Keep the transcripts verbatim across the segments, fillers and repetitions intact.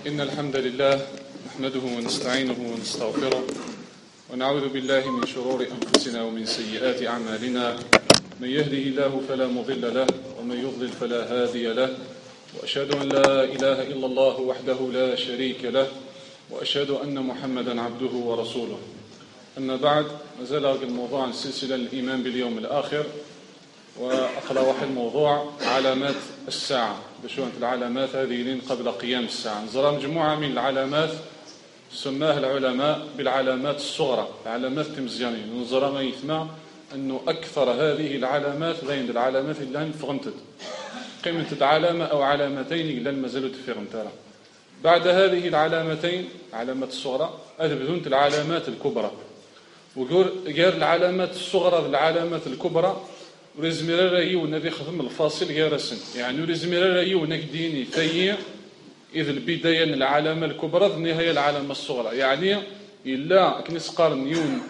إن الحمد لله نحمده ونستعينه ونستغفره ونعوذ بالله من شرور أنفسنا ومن سيئات أعمالنا. من يهده الله فلا مضل له ومن يضلل فلا هادي له، وأشهد أن لا إله إلا الله وحده لا شريك له، وأشهد أن محمدا عبده ورسوله. أما بعد، مازال الموضوع عن السلسلة الإيمان باليوم الآخر، وأقرأ واحد الموضوع علامات الساعة. بشو أنت العلامات هذه لين قبل قيام الساعة. نزرى مجموعة من العلامات سماها العلماء بالعلامات الصغرى، علامات تمزيانين. نزرى ما يثمع أنه أكثر هذه العلامات بين العلامات اللي فغمتت قيمة علامة أو علامتين إلا المازالوا تفغمتها. بعد هذه العلامتين علامات الصغرى أثبتونت العلامات الكبرى، وغير العلامات الصغرى العلامات الكبرى ورزمير رأي والنبي خدم الفاصل غير سن، يعني ورزمير رأي ونكديني ثيء إذا البداية العلامة الكبرى النهاية العلامة الصغرى، يعني إلا كنس قارن يون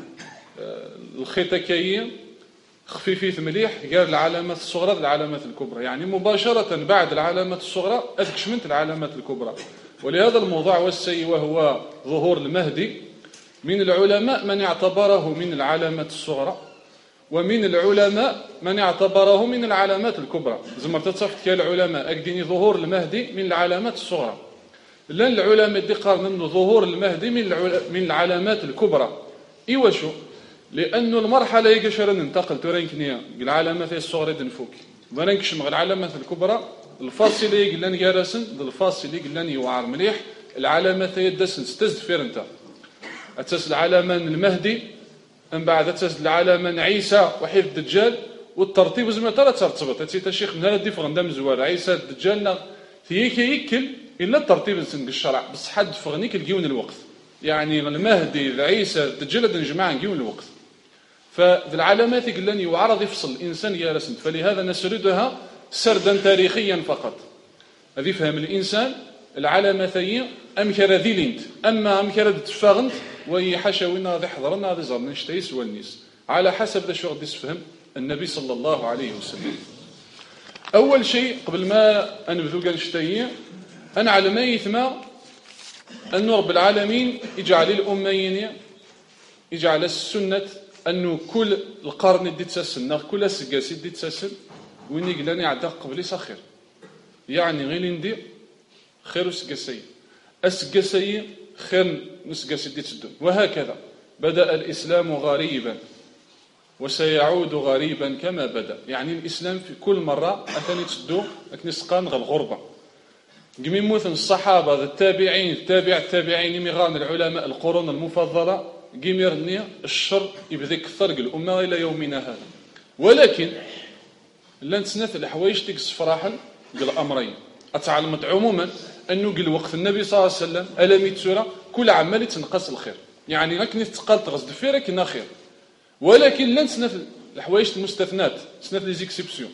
الخيطة كي خفيفية مليح غير العلامات الصغرى العلامات الكبرى، يعني مباشرة بعد العلامات الصغرى أكشمنت العلامات الكبرى. ولهذا الموضوع والسي وهو ظهور المهدي، من العلماء من اعتبره من العلامات الصغرى، ومن العلماء من اعتبره من العلامات الكبرى. زي ما تصفت كالعلماء أكديني ظهور المهدي من العلامات الصغرى، لأن العلماء دي قارن ظهور المهدي من من العلامات الكبرى. إيوا شو؟ لأنه المرحلة يقشر ننتقل تورينكنيا العلامات الصغرى دنفوك ورينكش مع العلامات الكبرى. الفاصل يقلن جارسن الفاصل يقلن يوعر مليح العلامات يدسن ستزدفير انت أتس العلامة المهدي، من بعد أتس العلامة عيسى وحيد الدجال، والترتيب زي ما ترى ترتبط. أتيت الشيخ من هذا الدفع عندهم زوار عيسى الدجال ثيك يكل إلا الترتيب نسنق الشرع بس حد فغنيك الجيون الوقت، يعني المهدي عيسى الدجال نجمع نجيون الوقت. فذي العلامات يقلن يعرض يفصل الإنسان يا رسم، فلهذا نسردها سردا تاريخيا فقط. هذه فهم الإنسان العلامتين أمكر ذي لينت، أما أمكر تفاغنت وهي حشونا ذي حضرنا ذي زرنا نشتيس والنيس على حسب ذا شو غدي يفهم النبي صلى الله عليه وسلم. أول شيء قبل ما أنبذو قال نشتيه أنا على ما يثمى أن رب العالمين يجعل الأمين يجعل السنة أنه كل القرن دي تسسل كل سقاسي دي تسسل وين يقلاني عداق قبلي سخير، يعني غير ندي خير وسقاسي السقاسي خير نسقاسي دي تسدون. وهكذا بدأ الإسلام غريبا وسيعود غريبا كما بدأ، يعني الإسلام في كل مرة أثني تسدو أكنسقان غير الغربة. قمي موثن الصحابة التابعين التابع التابعين مغان العلماء القرون المفضلة قميرني الشر يبذي كثر الأمة إلى يومنا هذا. ولكن لن تسنث الحوايج تكس فراحا قل أمرين. أتعلمت عموما أنه قل وقت النبي صلى الله عليه وسلم ألميت سورة كل عمال تنقص الخير، يعني لكن تقال تغزد فيرك إنها خير، ولكن لن تسنث الحوايج المستثنات تسنث لي زيكسيبسيون،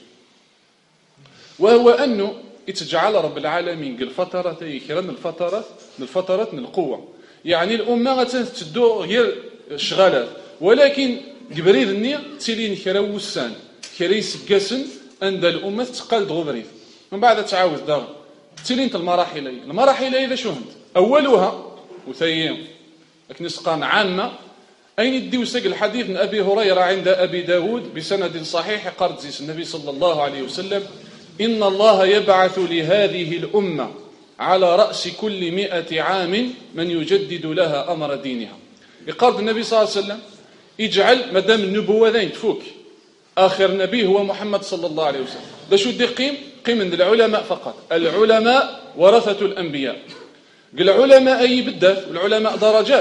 وهو أنه يتجعل رب العالمين قل فترات يكرن الفترات من الفترات من القوة، يعني الأمة غتدو غير شغالات، ولكن قبريد النية تسيلين كراو وسان كريس قاسن عند الأمة تقال دغبريد. من بعد تعاود داغ تسيلين المراحل المراحل إذا شو هند أولها وثيين أكنسقان عامة أين يدي وسق الحديث من أبي هريرة عند أبي داود بسند صحيح قال زيس النبي صلى الله عليه وسلم إن الله يبعث لهذه الأمة على رأس كل مئة عام من يجدد لها أمر دينها. يقال النبي صلى الله عليه وسلم يجعل مدام النبوة ذين تفوك آخر نبي هو محمد صلى الله عليه وسلم. ده شو دي قيم قيم من العلماء فقط. العلماء ورثة الأنبياء. العلماء أي بدات العلماء درجات،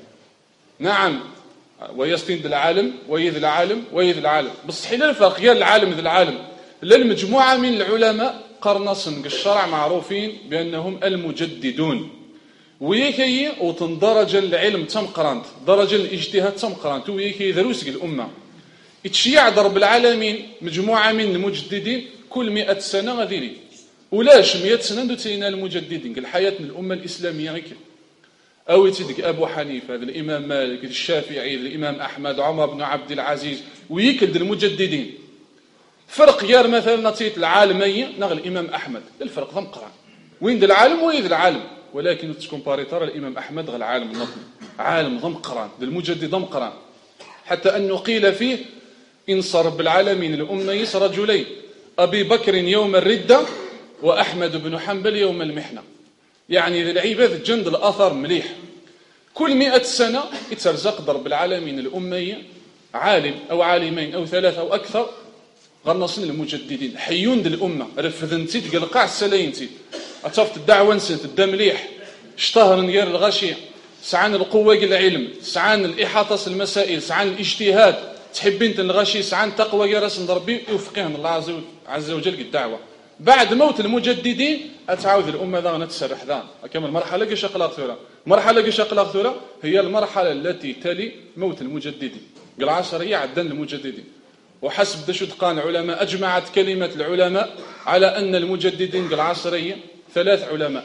نعم، ويستند العالم ويذ العالم ويذ العالم، بس حين الفرق غير العالم ذي العالم للمجموعة من العلماء قرنص الشرع معروفين بأنهم المجددون، ويكي وتندرج العلم تم قرانت درجة الاجتهاد تم قرانت ويكي ذروسك الأمة يتشيع ضرب العالمين مجموعة من المجددين كل مئة سنة غذيري ولاش مئة سنة دو تينا المجددين الحياة من الأمة الإسلامية غير أو يتدك أبو حنيفة الإمام مالك الشافعي الإمام أحمد عمر بن عبد العزيز ويكد المجددين. فرق غير مثلا نتيت العالمية نغل الإمام أحمد الفرق ضم قران وين ذا العالم وين ذا العالم ولكن تكومباري ترى الإمام أحمد غير العالم النظمي، عالم ضمقران المجدد ضمقران، حتى أنه قيل فيه انصر رب العالمين الأميس رجلين، أبي بكر يوم الردة وأحمد بن حنبل يوم المحنة. يعني العباد جند الأثر مليح. كل مئة سنة يترزق ضرب العالمين الأمية عالم أو عالمين أو ثلاثة أو أكثر غنصن المجددين حيون دي الأمة رفذنتي تقلقع السلاينتي أتفت الدعوة نسنت الدا مليح اشتهر نير الغاشية سعان القوة العلم سعان الإحاطة المسائل سعان الاجتهاد تحبين الغاشي سعان تقوى راس ربي يوفقهم الله عز وجل الدعوة. بعد موت المجددين أتعاود الأمة ذا نتسرح ذا كما المرحلة كيش أقلاق ثورة مرحلة كيش أقلاق ثورة هي المرحلة التي تلي موت المجددين العشرية عدن المجددين. وحسب دشود قان علماء أجمعت كلمة العلماء على أن المجددين العصرية ثلاث علماء.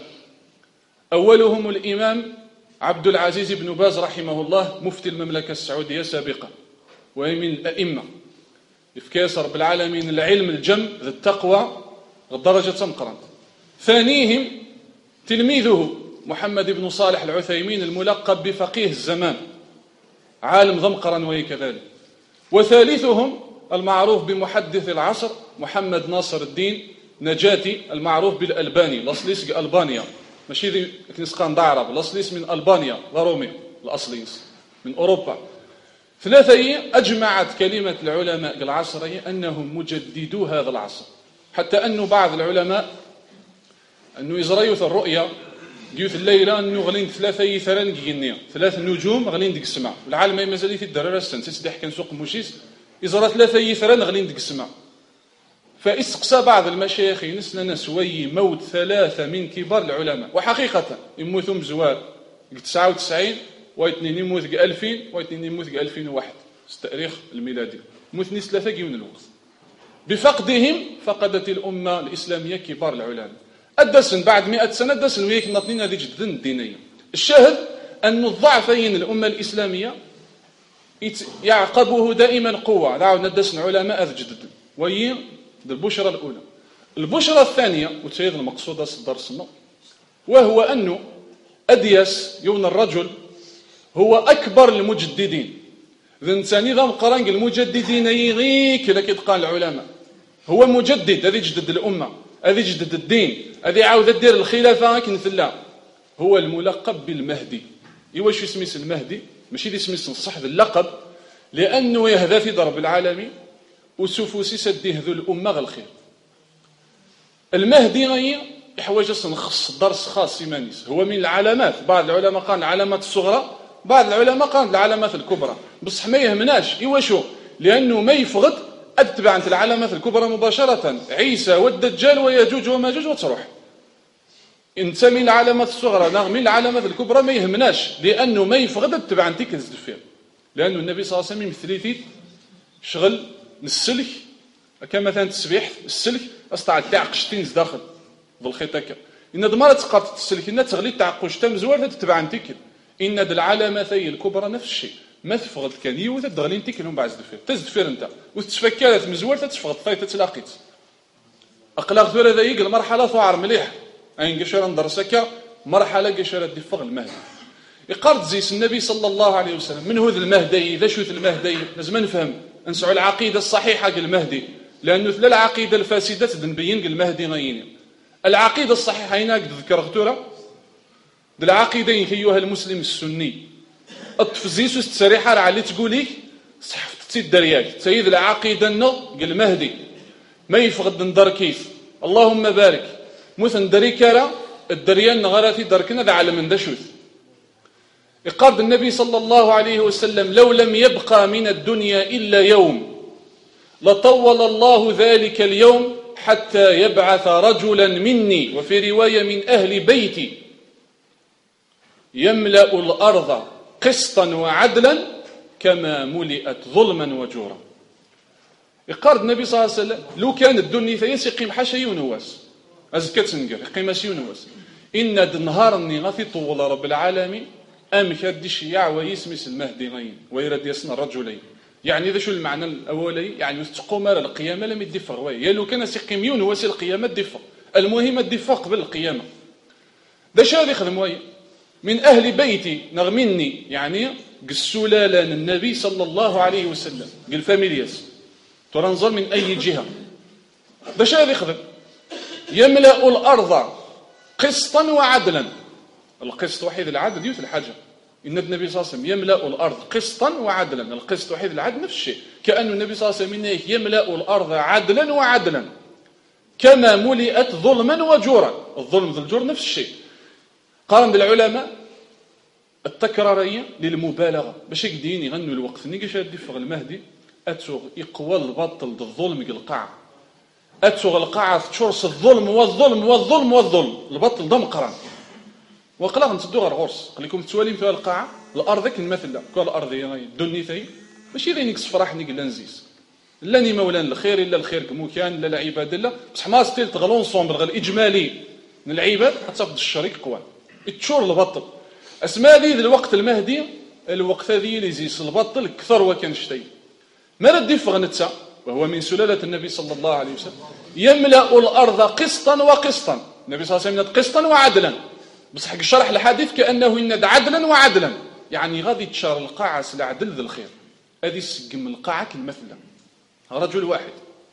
أولهم الإمام عبد العزيز بن باز رحمه الله مفتي المملكة السعودية سابقا وهي من الأئمة يفكيسر بالعالمين العلم الجم ذي التقوى الدرجة تمقرن. ثانيهم تلميذه محمد بن صالح العثيمين الملقب بفقيه الزمان عالم ضمقرا وهي كذلك. وثالثهم المعروف بمحدث العصر محمد ناصر الدين نجاتي المعروف بالألباني لصليس ألبانيا ماشي ذي كنسقان دعرب لصليس من ألبانيا ورومي الأصليس من أوروبا. ثلاثة أجمعت كلمة العلماء العصرية أنهم مجددو هذا العصر حتى أن بعض العلماء أنه يزريوث الرؤية ديوث الليلة أنه غلين ثلاثة يثران جينية ثلاث نجوم غلين ديك السماء العالم ما مازال في الدرارة السن تسدح كان سوق موشيس يزرى ثلاثة يثران غلين ديك السماء. فاستقصى بعض المشايخ نسنا سوي موت ثلاثة من كبار العلماء وحقيقة يموتهم زوال تسعة وتسعين واثنين يموت ألفين واثنين يموت ألفين وواحد التاريخ الميلادي موت نيس ثلاثة جيون الوقت. بفقدهم فقدت الأمة الإسلامية كبار العلماء. الدسن بعد مئة سنة الدسن ويك نطنين هذه جدا الدينية. الشاهد أن الضعفين الأمة الإسلامية يعقبه دائما قوة دعونا الدسن علماء هذا جدا وهي البشرة الأولى. البشرة الثانية وتسيد المقصودة الدرس وهو أنه أدياس يون الرجل هو أكبر المجددين ذنساني ذا مقرنق المجددين يغيك لكي قال العلماء هو مجدد هذا يجدد الأمة هذا يجدد الدين هذا عاود الدير الخلافة كنثلا هو الملقب بالمهدي. إيواش يسمي المهدي ماشي ذي سمي الصح ذا اللقب لأنه يهدى في ضرب العالمي وسفوسي سديه ذو الأمة غير الخير. المهدي غير يحوج نخص درس خاص سيمانيس هو من العلامات بعض العلماء قال العلامات الصغرى بعض العلماء قال العلامات الكبرى بصح ما يهمناش إيواشو لأنه ما يفقد أتبع أنت العلامات الكبرى مباشرة عيسى والدجال ويجوج وماجوج وتروح. انت من العلامات الصغرى نعم من العلامات الكبرى ما يهمناش لأنه ما يفقد أتبع أنت كنزل فيه لأنه النبي صلى الله عليه وسلم مثليتي شغل السلك كما مثلا تسبيح السلك استطاع تعقشتين داخل بالخيطك إن دمرة تقاط السلك إن تغلي تعقش تم زوار تتبع أنت إن العلامتين الكبرى نفس الشيء ما تفقد كان يو تدغلي انت كلهم بعد الدفير تزدفير انت وتتفكرت مزوار تتفقد طيب تلاقيت اقلاق ثورة ذيك المرحله ثوار مليح اين قشره ندرسك مرحله قشره دفق المهدي يقرد زيس النبي صلى الله عليه وسلم من هو ذا المهدي ذا شوث المهدي لازم نفهم نسعوا العقيده الصحيحه قال المهدي لانه ثلاث العقيده الفاسده تنبين قال المهدي غيين. العقيده الصحيحه هنا قد ذكر ثورة العقيدين ايها المسلم السني التفزيس والتسريحه راه علي تقوليك صحفتي الدرياك سيد العقيده نو قال المهدي ما يفقد ندر كيف اللهم بارك مثلا دريكرا الدريان غراتي دركنا ذا على من دشوث. يقال النبي صلى الله عليه وسلم لو لم يبقى من الدنيا الا يوم لطول الله ذلك اليوم حتى يبعث رجلا مني وفي روايه من اهل بيتي يملأ الارض قسطا وعدلا كما ملئت ظلما وجورا. يقارد النبي صلى الله عليه وسلم لو كان الدنيا فيس يقيم حاشا يونواس ازكت نقر يقيم يونواس ان النهار اني غفي طول رب العالمين ام كاد الشياع ويسمي المهدي غين ويرد يسنى الرجلين يعني ذا شو المعنى الاولي يعني تقوم على القيامه لم يدفق وي يا لو كان سيقيم يونواس القيامه تدفق المهم الدفاق قبل القيامه. داش غادي يخدم ويا من أهل بيتي نغمني يعني السلالة النبي صلى الله عليه وسلم قال فاميلياس ترنظر من أي جهة داش غادي يخدم يملأ الأرض قسطا وعدلا. القسط وحيد العدل ديوث الحاجة إن النبي صلى الله عليه وسلم يملأ الأرض قسطا وعدلا. القسط وحيد العدل نفس الشيء كأن النبي صلى الله عليه وسلم يملأ الأرض عدلا وعدلا كما ملئت ظلما وجورا. الظلم ذو الجور نفس الشيء. قارن بالعلماء التكرارية للمبالغة باش يقدين يغنوا الوقت نيجي شاد يفغ المهدي أتوغ يقوى البطل الظلم القاع أتوغ القاعة تشرس الظلم والظلم والظلم والظلم البطل ضم قران وقلا غنتدو غير غرس قال لكم تواليم في القاعة الأرض كن مثلا كل الأرض دوني ثي ماشي ذينك صفراح نيك لنزيز لاني مولان الخير الا الخير كمو كان لا العباد لا بصح ما ستيل تغلونسومبل غير الاجمالي من العباد حتفقد الشريك قوان تشور البطل اسماء ذي الوقت المهدي الوقت هذه اللي زيس البطل كثر وكان شتي ما ردي فغنتسا وهو من سلالة النبي صلى الله عليه وسلم يملأ الأرض قسطا وقسطا. النبي صلى الله عليه وسلم قسطا وعدلا بصح حق الشرح الحديث كأنه يند عدلا وعدلا يعني غادي تشار القاعة العدل ذي الخير هذه السقم القاعة كالمثلة رجل واحد.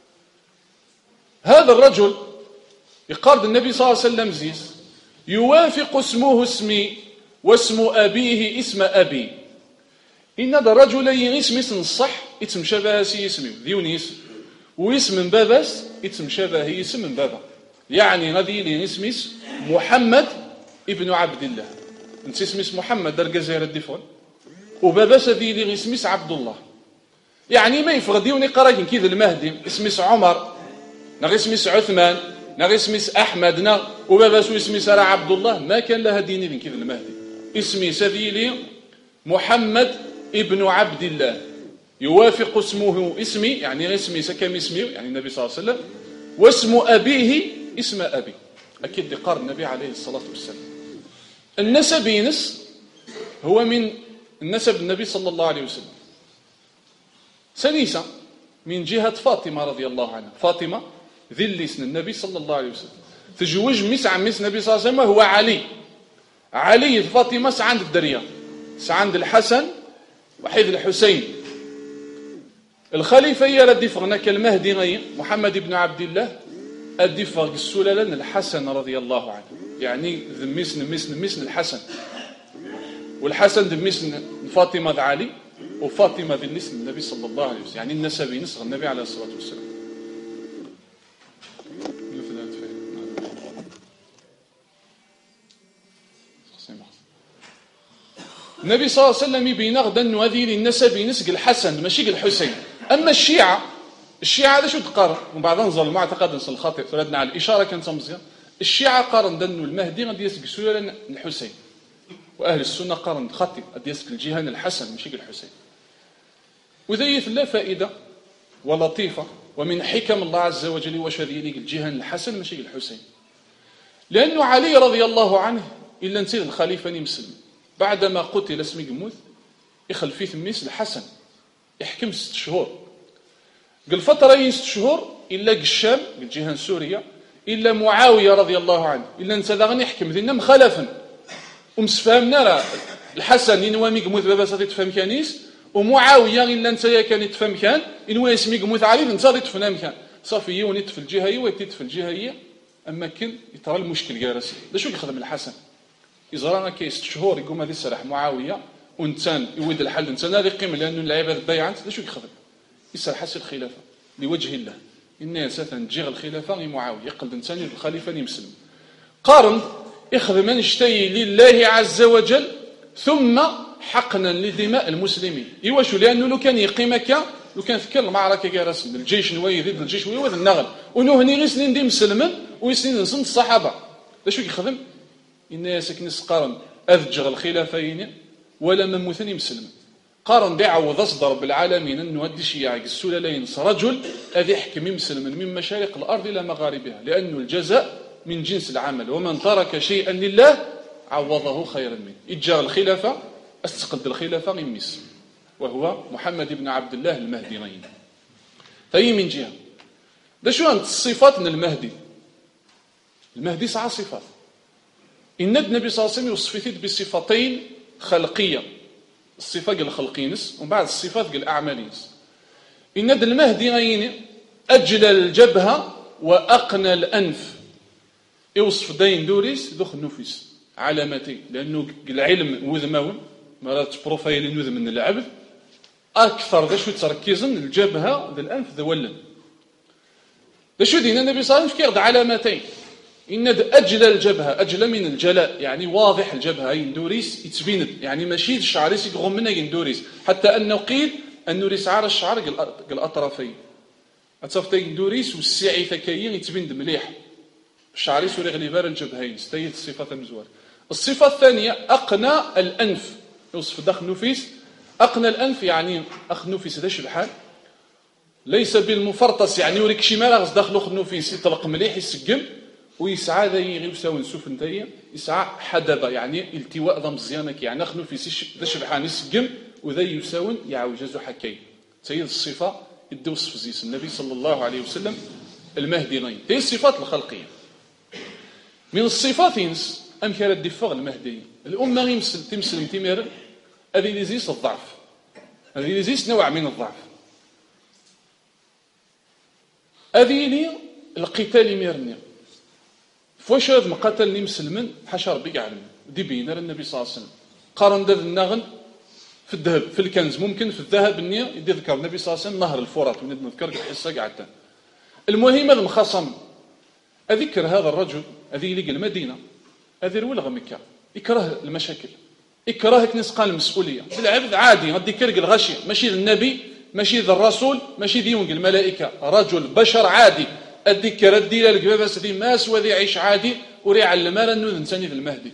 هذا الرجل يقارد النبي صلى الله عليه وسلم زيس يوافق اسمه اسمي واسم أبيه اسم أبي. إن هذا الرجل يسم اسم الصح اسم شبه سي اسمي ذيوني اسم واسم باباس اسم شبه اسم من بابا يعني غادي لي اسم محمد ابن عبد الله انت اسم محمد در جزائر الدفون وباباس هذه لي اسم عبد الله يعني ما يفغديوني قراين كذا المهدي اسم عمر نغ اسم عثمان نغ اسم احمد نغ وباباس اسم سرى عبد الله ما كان لها ديني من كذا المهدي اسمي سذيلي محمد ابن عبد الله يوافق اسمه اسمي يعني اسمي سكم اسمي يعني النبي صلى الله عليه وسلم واسم أبيه اسم أبي أكيد قال النبي عليه الصلاة والسلام. النسب ينس هو من النسب النبي صلى الله عليه وسلم. سنيسة من جهة فاطمة رضي الله عنها فاطمة ذي اسم النبي صلى الله عليه وسلم تزوج مس عم مس النبي صلى الله عليه وسلم هو علي علي فاطمة سعند الدريا سعند الحسن وحيد الحسين الخليفة يردي فغنا كالمهدي غي محمد بن عبد الله أدي فغ السلالة الحسن رضي الله عنه يعني ذميسن ميسن ميسن الحسن والحسن ذميسن فاطمة ذا علي وفاطمة ذي النسل النبي صلى الله عليه وسلم يعني النسب نسغ النبي عليه الصلاة والسلام. النبي صلى الله عليه وسلم يبين غدا أنه هذه النسب نسق الحسن ماشي الحسين. أما الشيعة الشيعة هذا شو تقارن وبعد نظل المعتقد نصل الخاطئ ثلاثنا على الإشارة كانت مزيان. الشيعة قارن دنو المهدي غادي يسق سلالة الحسين وأهل السنة قارن خاطئ غادي يسق الجهان الحسن ماشي الحسين. وذيث لا فائدة ولطيفة ومن حكم الله عز وجل وشذي لي الجهان الحسن ماشي الحسين لأنه علي رضي الله عنه إلا نسير الخليفة مسلم بعدما قتل اسمي قموث يخل فيه ثميس الحسن يحكم ست شهور قل فترة ست شهور إلا الشام الجهان سوريا إلا معاوية رضي الله عنه إلا نسذغن يحكم ذينا مخالفا ومسفهمنا راه الحسن ينوامي قموث بابا ساتي تفهم كانيس ومعاوية إلا نسايا كان يتفهم كان إنوا يسمي قموث علي نسا يتفهم كان صافي يونيت في الجهة ويتيت في الجهة أما كن يترى المشكل جالس ده شو يخدم الحسن إزرانا كيس شهور يقوم هذه السلاح معاوية وإنسان يود الحل إنسان هذه قيمة لأنه العباد بيعت ده شو يخدم يسال حس الخلافة لوجه الله إن ساتن تجيغ الخلافة معاوية يقلد إنسان الخليفة يمسلم قارن يخدم من اشتي لله عز وجل ثم حقنا لدماء المسلمين يواشو لأنه لو كان يقيمك لو كان فكر المعركة كرسم الجيش نوي ضد الجيش ويوذ النغل ونهني غير سنين دي مسلما ويسنين نصن الصحابة ده شو يخدم إن سكن قارن أذجغ الخلافين ولا من مثني مسلم قارن بيعوض أصدر رب العالمين أنه هدي شيعة السلالين رجل أذي يحكم مسلما من مشارق الأرض إلى مغاربها لأنه الجزاء من جنس العمل ومن ترك شيئا لله عوضه خيرا منه إجاغ الخلافة استقد الخلافة يمس وهو محمد بن عبد الله المهدي غين فهي من جهة ده شو أنت الصفات من المهدي المهدي سعى صفات إن النبي صلى الله عليه وسلم يوصف بصفتين خلقية، الصفة قال الخلقينس ومن بعد الصفات قال الأعمالينس. إن المهدي غيني أجل الجبهة وأقنى الأنف، يوصف داين دوريس ذو خنوفيس علامتين، لأنه العلم وذماون مرات بروفايل وذم من العبد أكثر ذا شو تركيزن الجبهة ذا الأنف ذا ولن ذا شو دين النبي صلى الله عليه وسلم كيغد علامتين. إن أجل الجبهة، أجل من الجلاء يعني واضح الجبهة يندوريس يتبيند، يعني ماشي الشعريس يقغم منها يندوريس، حتى أنه قيل أنه رسعار الشعر قال الأطرافين أتصفت يندوريس والسعي كاين يتبيند مليح الشعريس ورغلي بار الجبهين ستيت الصفة المزوار. الصفة الثانية أقنى الأنف، يوصف داخل نفيس أقنى الأنف، يعني أخ نفيس هذا شبحان ليس بالمفرطس، يعني يوريك شي مال غص داخل أخ نفيس يطلق مليح يسقم ويسعى ذا يغيوساو نسوف نتايا يسعى حدبة، يعني التواء ذا مزيانك، يعني أخ نفيس ذا شبحان يسقم وذا يساون يعوجز حكي. سيد الصفة يدي وصف زيس النبي صلى الله عليه وسلم المهدي غين. هي الصفات الخلقية. من الصفات ينس أم كانت دفاع المهدي الأمة يمسل تمسلم تمير هذه لزيس الضعف، هذه لزيس نوع من الضعف، هذه لي القتال يميرني فواش هذا مقاتل مسلمن حاشا ربي يعلم دي بينا النبي صلى الله عليه وسلم قارن ذا النغن في الذهب في الكنز، ممكن في الذهب النية يدي ذكر النبي صلى الله عليه وسلم نهر الفرات ونذكر نذكر الحصة قعدت. المهم هذا المخاصم أذكر هذا الرجل هذه اللي المدينة هذه الأولى مكة يكره المشاكل، يكره كنس قال المسؤولية بالعبد عادي غادي يكرق الغشي، ماشي النبي ماشي ذا الرسول ماشي ديون الملائكة، رجل بشر عادي الذكر الديلة القبابة ذي ماس وذي يعيش عادي وري على المال أنه ذنساني ذي المهدي.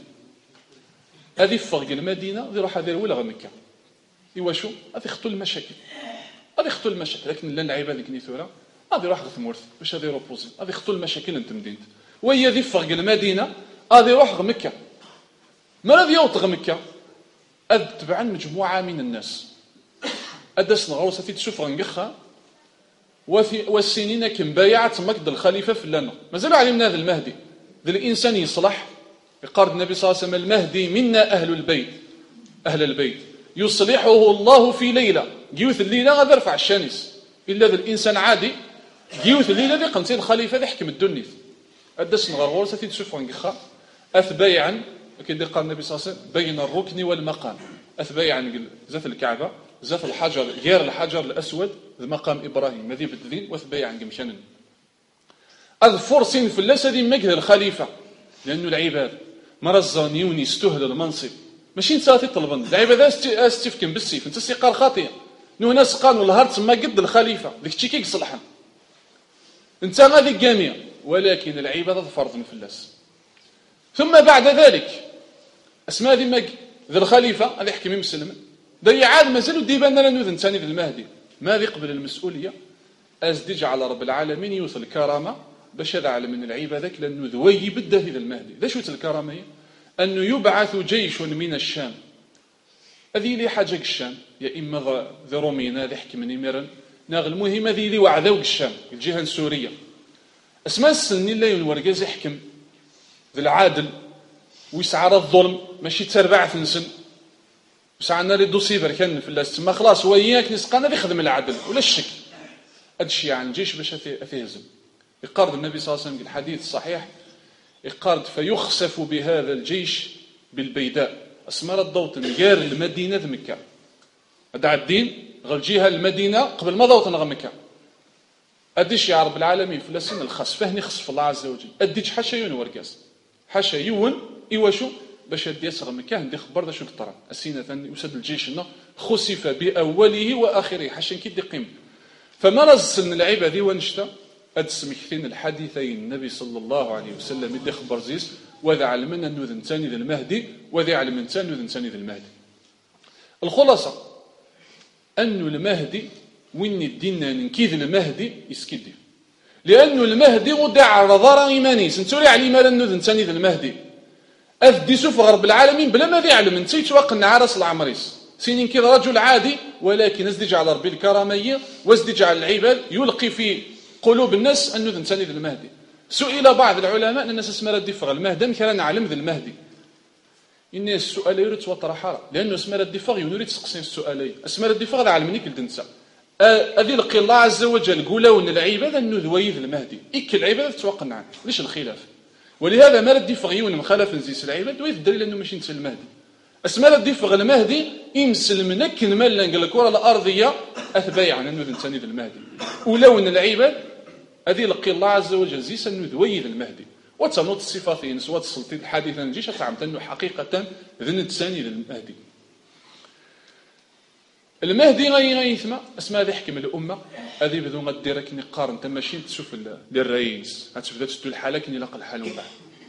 هذه فرق المدينة ذي روح هذه الأولى مكة إيوا شو هذه يخطو المشاكل، هذه يخطو المشاكل، لكن لا العباد كني ثورة هذه روح غثمورث باش هذه روبوزي هذه يخطو المشاكل أنت مدينت، وهي ذي فرق المدينة هذه روح مكة. ما الذي يوطغ مكة؟ أذ تبعا مجموعة من الناس أدسنا غوصة تشوف رنقخها والسنين كم بايعت مقد الخليفة فلانة مازال علمنا هذا المهدي ذا الإنسان يصلح بقرد النبي صلى الله عليه وسلم المهدي منا أهل البيت، أهل البيت يصلحه الله في ليلة جيوث الليلة غادي يرفع الشانس، إلا ذا الإنسان عادي جيوث الليلة ذي قنتين الخليفة ذي حكم الدنيا أدسنا غوصة تشوف رنقخها أثبايعا كي قال النبي صلى الله عليه وسلم بين الركن والمقام، أثبايعا ذات الكعبة ذات الحجر غير الحجر الأسود ذا مقام إبراهيم مذي بالدين وثبايع عن قمشان أذفر سين في اللسة ذي مجد الخليفة، لأنه العباد مرزانيون يستهل المنصب ماشي نساتي طلبن العباد استفكن بالسيف انت سيقار خاطئ نو ناس قالوا الهرت ما قد الخليفة ذيك تشي كيك صلحا انت غادي جامع، ولكن العباد فرض في اللس. ثم بعد ذلك اسماء ذي مج ذي الخليفة هذا يحكم مسلم ذي عاد مازالوا ديبان لنا نوذن ثاني ذي المهدي ما يقبل المسؤولية أزدج على رب العالمين يوصل الكرامة باش هذا على من العبادك لأنه ذوي بده في ذي المهدي. ذا شو الكرامة هي؟ أنه يبعث جيش من الشام، هذه لي حاجة الشام يا إما ذي رومينا ذي حكم نمرا ناغ المهم هذه لي وعذوق الشام الجهة السورية اسماء السنين لا ينورجاز يحكم ذي العادل ويسعى الظلم ماشي تربع ثنسن وسعنا لي دوسيبر كان في اللاس ما خلاص هو ياك نسقانا يخدم العدل ولا الشك هادشي يعني الجيش باش يهزم. يقارد النبي صلى الله عليه وسلم الحديث الصحيح يقارد فيخسف بهذا الجيش بالبيداء اسمار الضوط نجار المدينة مكة هذا الدين غير جهة المدينة قبل ما ضوط نغ مكة أديش يا رب العالمين في اللسن الخصف فهني خصف الله عز وجل أديش حاشا يون ورقاس حاشا يون إيواشو باش هدي يسغ مكة هندي خبر ذا شو الطرا السينة ثاني وسد الجيش إنه خسف بأوله وآخره حاشا كيدي قيم. فما رزسن العيبة ذي ونشتا أدسم كثين الحديثين النبي صلى الله عليه وسلم يدي خبر زيس وذا علمنا أنه ذن ثاني ذي المهدي وذا علمنا أنه ذن ثاني ذي المهدي. الخلاصة أنه المهدي وين الدين نكيذ المهدي يسكدي لأنه المهدي ودع رضار إيماني سنتوري على إيمان أنه ذن ثاني ذي المهدي أذدي سوف غرب العالمين بلا ما ذي علم نسيت وقن عرس العمريس سينين كذا رجل عادي ولكن ازدج على ربي الكرامية وازدج على العباد يلقي في قلوب الناس أنه ذن ثاني ذي المهدي. سئل بعض العلماء أن الناس اسمها ردي فغ المهدي كان نعلم ذي المهدي إن السؤال يريد وطرح لأنه اسمها الدفاع يريد تقسيم السؤالين اسمها الدفاع ذا علمنيك الدنسا هذه لقي الله عز وجل قولوا أن العبادة أنه ذويذ المهدي إك العبادة تتوقع ليش الخلاف ولهذا ما ردي فغيون مخالف نزيس العباد ويف الدليل أنه ماشي نتسل المهدي اسمها ردي فغ المهدي إمسل منك نمال نقل الكرة الأرضية أثبايع عن أنه ذنتاني المهدي ولو أن العباد هذه لقي الله عز وجل زيس أنه ذويذ المهدي وتنوط الصفاتين سواء السلطين الحديثة نجيش تعمت أنه حقيقة ذن تساني للمهدي المهدي غي غي يثمى اسمها ذي حكم الأمة هذه بدون غدير كني قارن تماشين تشوف للرئيس هتبدا تدو الحالة كني لاقى الحال وبعد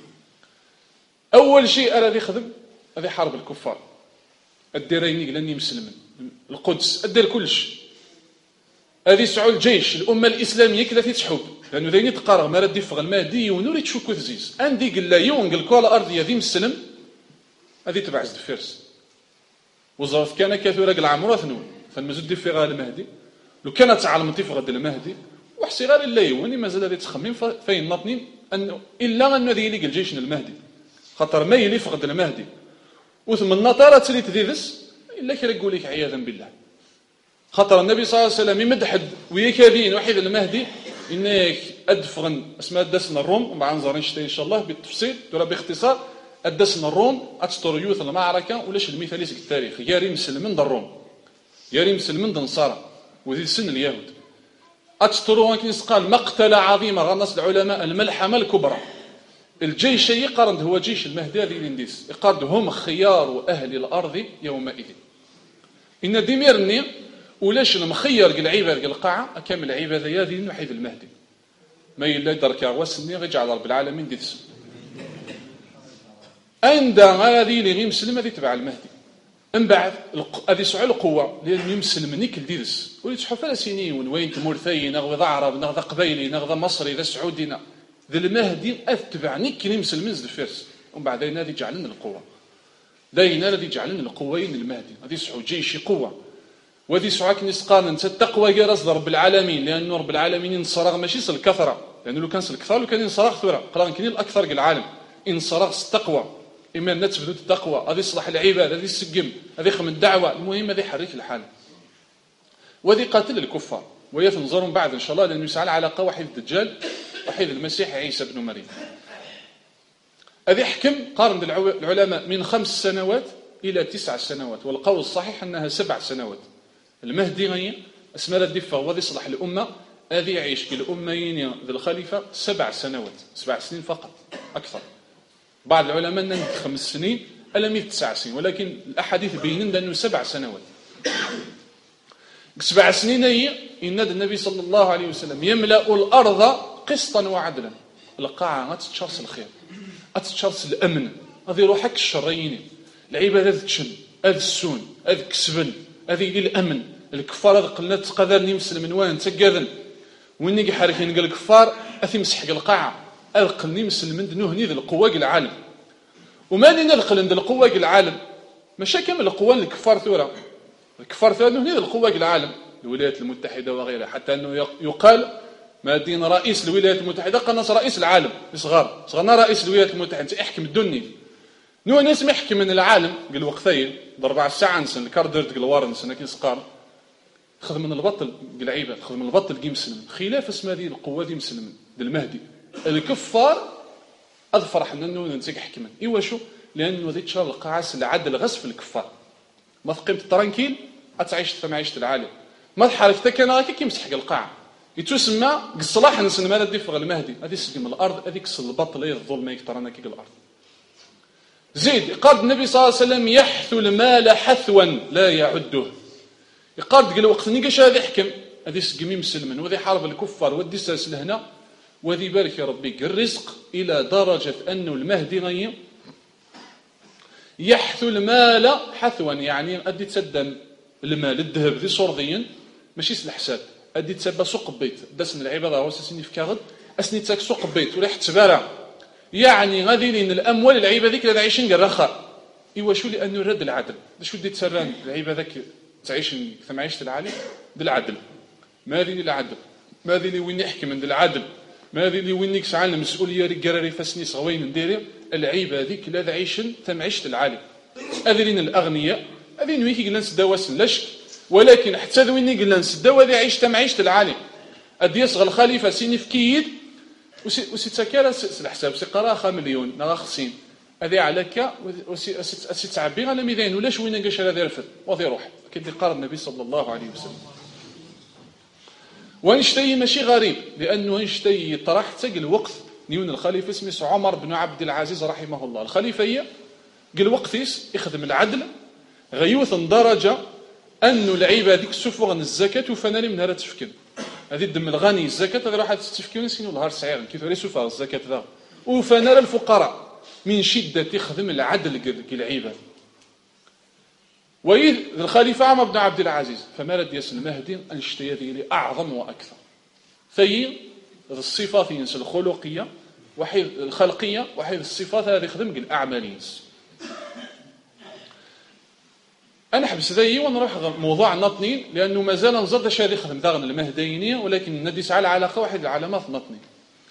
أول شيء أنا ذي خدم هذه حرب الكفار الديريني لاني مسلم القدس الدير كلش هذه سعول الجيش الأمة الإسلامية كذا تحب لأنه ذيني تقارغ ما ردي فغ المهدي ونوري تشوكو تزيز عندي قل لا يون قل كوالا أرضية ذي مسلم هذه تبع زد فيرس وزارت كان كثيرا قل عمرو ثنون فالمزود في غال المهدي لو كانت تعلم تفغد المهدي وحسي غال اللي وني مازال هذه تخمم فين نطنين أنه إلا أنه ذي يلقى الجيش المهدي خاطر ما يلي فغد المهدي وثم النطارة تريد تذيذس إلا كي يقول لك عياذا بالله خاطر النبي صلى الله عليه وسلم يمدحد ويكاذين وحيد المهدي إنك أدفغن اسمها دسنا الروم ومع نظرين شتي إن شاء الله بالتفصيل ترى باختصار أدسنا الروم أتسطر يوث المعركة ولاش المثال يسك التاريخ ياري مسلمين دا الروم ياري مسلمين دا نصارى وذي سن اليهود أتسطروا كنس قال مقتلة عظيمة غنص العلماء الملحمة الكبرى الجيش يقارن هو جيش المهدي هذه الانديس يقارن هم خيار أهل الأرض يومئذ إن ديميرني ولاش المخير قل عباد قل قاعة أكمل عبادة يا ذي نحيد المهدي ما يلا يدرك واسني غيجعل رب العالمين دي تسم عند هذه اللي غير مسلم هذه تبع المهدي من بعد هذه سعال القوة لأن يمسلم نيك الديرس وليت حفلة سنين وين تمورثي نغض عرب نغض قبيلي نغض مصري ذا سعودينا ذا المهدي أتبع نيك يمسلم من الفرس ومن بعد هذه جعلنا القوة داينا الذي جعلنا القوين المهدي هذه سعود جيش قوة وذي سعاك نسقان انت التقوى جرس رب العالمين لأنه رب العالمين ينصرغ ماشي سل الكثرة لأنه لو كان سل الكثرة لو كان ينصرغ ثورة قران كني الأكثر في العالم ينصرغ التقوى إما الناس بدون التقوى هذه صلاح العباد هذه السجم هذه خم الدعوة المهم هذه حريك الحال وذي قاتل الكفار ويتنظرون بعد إن شاء الله لأنه يسعى العلاقة وحيد الدجال وحيد المسيح عيسى بن مريم هذه حكم قارن العلماء من خمس سنوات إلى تسع سنوات والقول الصحيح أنها سبع سنوات المهدي غني اسمها الدفة وذي صلح الأمة هذه يعيش في الأمين ذي الخليفة سبع سنوات سبع سنين فقط أكثر بعض العلماء أنه خمس سنين ألم تسع سنين ولكن الأحاديث بينن أنه سبع سنوات سبع سنين هي إن النبي صلى الله عليه وسلم يملأ الأرض قسطا وعدلا القاعة أتتشرس الخير أتتشرس الأمن هذه روحك الشريين العبادة تشن هذا السون هذا كسبن هذه الأمن الكفار هذا قلنا تقدرني مسلم من وين تقاذن ويني حاركين قال الكفار أثي مسحق القاعة ألقني مسلم من دنوه ذي القوة العالم وما لنا نلقل عند القوة العالم ماشي كامل القوة الكفار ثورة الكفار ثورة ذي القوة العالم الولايات المتحدة وغيرها حتى أنه يقال ما دين رئيس الولايات المتحدة قناص رئيس العالم صغار صغرنا رئيس الولايات المتحدة احكم الدنيا نوع ناس ما يحكم من العالم قال وقتين ضرب على الساعة نسن الكاردرت قال وارن نسن كي سقار خذ من البطل قال عيبة خذ من البطل قي مسلم خلاف اسمها ذي القوة دي مسلم المهدي الكفار أظفر حنا أنه ننسك حكما إيوا شو لأنه ذي تشار القاعس العدل غصف الكفار ما ثقيمت الترانكيل أتعيش معيشة العالم ما تحركتك أنا كي يمسحق القاعة يتسمى الصلاح نسن ما ندي فغ المهدي هذه سقم الأرض هذيك البطل هي الظلمة يكترنا كي الأرض زيد قال النبي صلى الله عليه وسلم يحثو المال حثوا لا يعده قال قال وقت نيقاش هذا يحكم هذه سقمي مسلمن وذي حارب الكفار ودي سلسل هنا وذي بارك يا ربي الرزق إلى درجة أنه المهدي غير يحثو المال حثوا يعني أدي تسدم المال الذهب ذي صرضيا ماشي الحساب أدي تسبى سوق بيت دسن العبادة هو سيني في كاغد أسني تاك سوق بيت وريح تبارع يعني غادي لين الأموال العيبة ذيك اللي عايشين الرخاء إيوا شو لأنه رد العدل شو دي تسران العيبة ذاك تعيش ثم عيشة العالي بالعدل ما ذي العدل ما ذي اللي وين يحكي من العدل ما ذي اللي وين يكسع المسؤولية رجال فسني صوين ندير العيبة ذيك لا عيشن ثم عيشة العالي أذرين الأغنياء أذين ويكي قلنا نسداو سنلاشك، ولكن حتى ذويني قلنا نسداو هذه عيشت معيشة العالم أدي يصغى الخليفة سيني في كيد وسي تكالا الحساب سي قراخة مليون نغا خمسين هذه عليك وسي تعبي غانا ميدين ولاش وين نقاش هذا يرفض وذي روح كدي قال النبي صلى الله عليه وسلم. وانشتي ماشي غريب لأنه انشتي طرح تق الوقت نيون الخليفة اسمه عمر بن عبد العزيز رحمه الله. الخليفة هي قال وقتيس يخدم العدل غيوث درجة أنه العيبة هذيك سفوغ الزكاة وفنالي من هذا تفكر هذه الدم الغني الزكاة هذه راح تفكر نسينو الهار سعير كيف راه سفوغ الزكاة ذا وفنال الفقراء من شدة يخدم العدل قال العيبة. وإذ الخليفة عمر بن عبد العزيز فما رد ياس المهدي أنشتي هذه أعظم وأكثر في الصفات الخلقية وحيد الخلقية وحيد الصفات هذه يخدم قال أعمالين. أنا حبس ذي ونروح موضوع نطني لأنه ما زال نزرد شيء يخدم ذاغن المهديينية ولكن نديس على علاقة واحد العلامات نطني.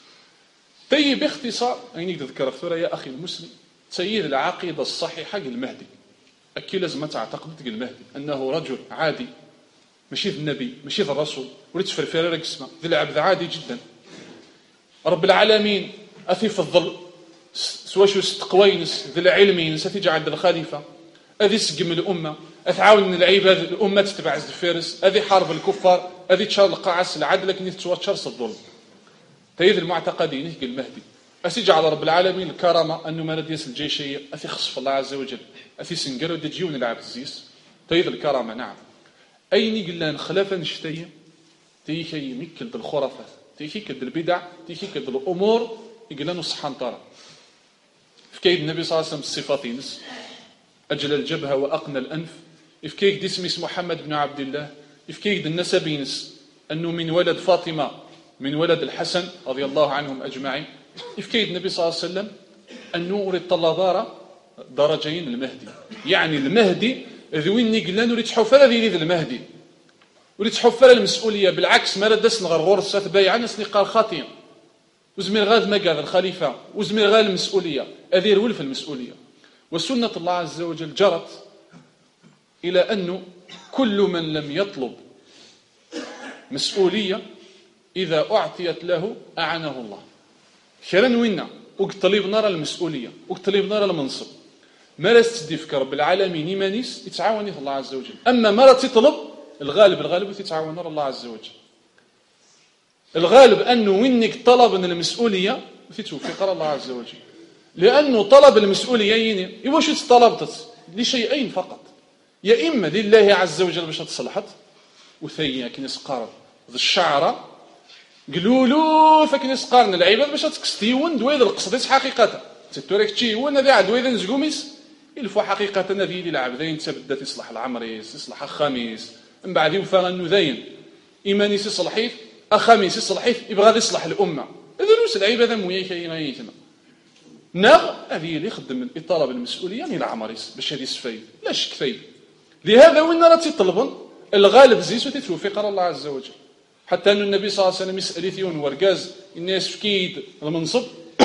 تي باختصار أين تذكر الثورة يا أخي المسلم تسيد العقيدة الصحيحة المهدي أكي لازم تعتقد المهدي أنه رجل عادي ماشي النبي ماشي الرسول وليت فرفير رقسمة ذي العبد عادي جدا رب العالمين أثي في الظل سواشو ستقوينس ذي العلمين ستيجي عند الخليفة أذي سقم الأمة أتعاون العباد الأمة تتبع الفارس أذي حارب الكفار أذي تشار القاعس العدل لكن يتشار الظلم. تيذ المعتقدين يقول المهدي أسيج على رب العالمين الكرامة أنه ما نديس الجيشية أثي خصف الله عز وجل أثي سنقر ودجيون العبد الزيس تيذ الكرامة نعم أين قلنا نخلافا نشتيه تيكي يمكل بالخرافات تيكي بالبدع تيكي بالأمور يقول لنا صحان ترى في كيد النبي صلى الله عليه وسلم الصفاتين أجل الجبهة وأقنى الأنف إفكيك دي اسم محمد بن عبد الله إفكيك دي النسبينس أنه من ولد فاطمة من ولد الحسن رضي الله عنهم أجمعين إفكيك النبي صلى الله عليه وسلم أنه أريد طلابارة درجين المهدي يعني المهدي ذوين نقلان أريد حفرة ذي ذي المهدي أريد حفرة المسؤولية بالعكس ما ردس نغر غرصة بيعان نسنقال خاطئ وزمير غاذ ما قال الخليفة وزمير غاذ المسؤولية أذير ولف المسؤولية. وسنة الله عز وجل جرت إلى أنه كل من لم يطلب مسؤولية إذا أعطيت له أعنه الله خيرا وينا وقتليب نرى المسؤولية وقتليب نرى المنصب ما لا تستدفك رب العالمين إيمانيس يتعاوني الله عز وجل. أما ما لا تطلب الغالب الغالب يتعاون الله عز وجل. الغالب أنه وينك طلب من المسؤولية وتتوفق الله عز وجل لأنه طلب المسؤولية يني يواش طلبت لشيئين فقط يا إما لله عز وجل باش تصلحت وثانيا كنيس قارن ذا الشعرة قلولو فكنيس قارن العباد باش تكستيون دويد القصديس حقيقة تتوريك تشيون هذا عاد دويد نزقوميس يلفوا حقيقة ذي اللي العبدين تبدا يصلح العمريس يصلح الخميس من بعد يوفى انه ذاين ايمانيس يصلحيت الخميس يصلحيت يبغى يصلح الامه اذا نوس العباد مويا كاينايتنا نغ هذه اللي يخدم الطلب المسؤوليه يعني العمريس باش هذه سفايد لا شك فايد. لهذا وين راه تيطلبون الغالب زيس وتتوفيق الله عز وجل حتى ان النبي صلى الله عليه وسلم يسال ثيون ورقاز الناس في كيد المنصب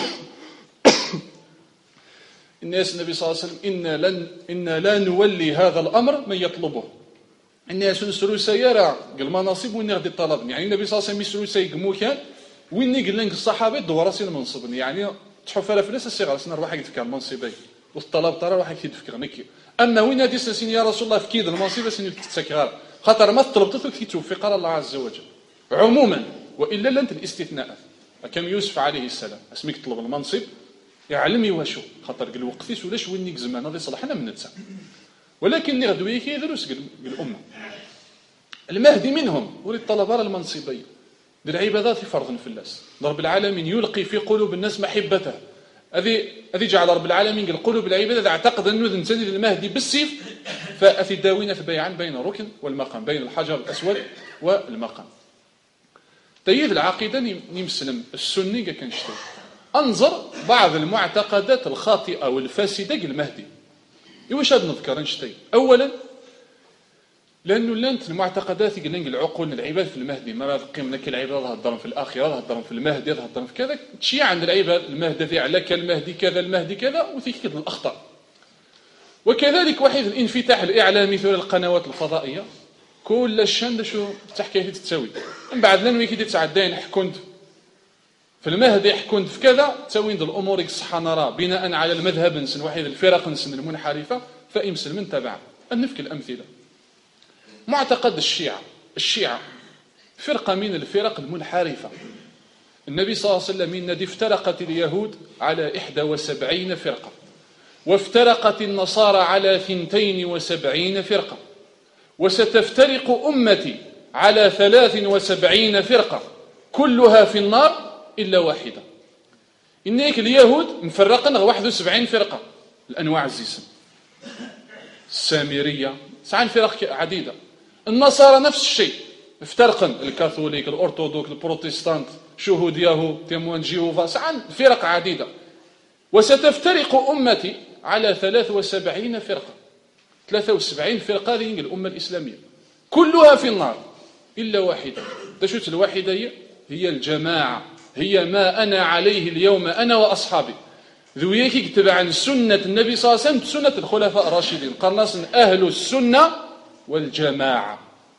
الناس النبي صلى الله عليه وسلم إنا لن إنا لا نولي هذا الأمر من يطلبه الناس نسرو سيارة قال ما نصيب وين غادي طلبني يعني النبي صلى الله عليه وسلم يسرو سيقمو كان وين قال لك الصحابة دور راسي المنصبني يعني تحف على فلوس الصغار سنر واحد يتفكر المنصبي والطلب ترى واحد يتفكر نكي أما وين هادي سنين يا رسول الله في كيد المنصب سنين تتسكر خاطر ما طلبتك كيتوفق الله عز وجل عموما وإلا لنت الاستثناء كم يوسف عليه السلام اسمك تطلب المنصب يعلمي واشو خاطر قال وقتيش ولاش وين نيك زمان هذا يصلحنا من نتسع ولكن اللي غدوي كيدروس قال الامه المهدي منهم ولد الطلبه المنصبيه بالعبادات فرض في الناس رب العالمين يلقي في قلوب الناس محبته هذه هذه جعل رب العالمين قال قلوب العباد اعتقد انه ذنتني المهدي بالسيف فافي داوين في بيعان بين الركن والمقام بين الحجر الاسود والمقام تيذ العقيده نمسلم السني كنشتو انظر بعض المعتقدات الخاطئه والفاسده المهدي واش هاد نذكر نشتي اولا لانه لانت المعتقدات قلنا العقول العباد في المهدي ما قيمنا كالعباد هضرهم في الاخره هضرهم في المهدي هضرهم في كذا تشيع عند العباد المهدي على المهدي كذا المهدي كذا وتيكد الاخطاء وكذلك واحد الانفتاح الإعلامي ثل القنوات الفضائية كل الشان شو تحكي تسوي من بعد لن ويكي تعدين حكمت في المهدي حكمت في كذا تسوي الأمور الصحة نرى بناء على المذهب نسن واحد الفرق نسن المنحرفة فإمسل من تبع النفك الأمثلة. معتقد الشيعة الشيعة فرقة من الفرق المنحرفة. النبي صلى الله عليه وسلم إن افترقت اليهود على إحدى وسبعين فرقة وافترقت النصارى على ثنتين وسبعين فرقة وستفترق أمتي على ثلاث وسبعين فرقة كلها في النار إلا واحدة. إنك اليهود مفرقا واحد وسبعين فرقة الأنواع الزيسم السامرية سعان فرق عديدة. النصارى نفس الشيء افترقا الكاثوليك الأرثوذكس البروتستانت شهود يهو تيموان جيهوفا سعان فرق عديدة. وستفترق أمتي على ثلاث وسبعين فرقة ثلاثة وسبعين فرقة هذه الأمة الإسلامية كلها في النار إلا واحدة. تشوت الواحدة هي هي الجماعة هي ما أنا عليه اليوم أنا وأصحابي ذويك يكتب عن سنة النبي صلى الله عليه وسلم سنة الخلفاء الراشدين قرناص أهل السنة والجماعة.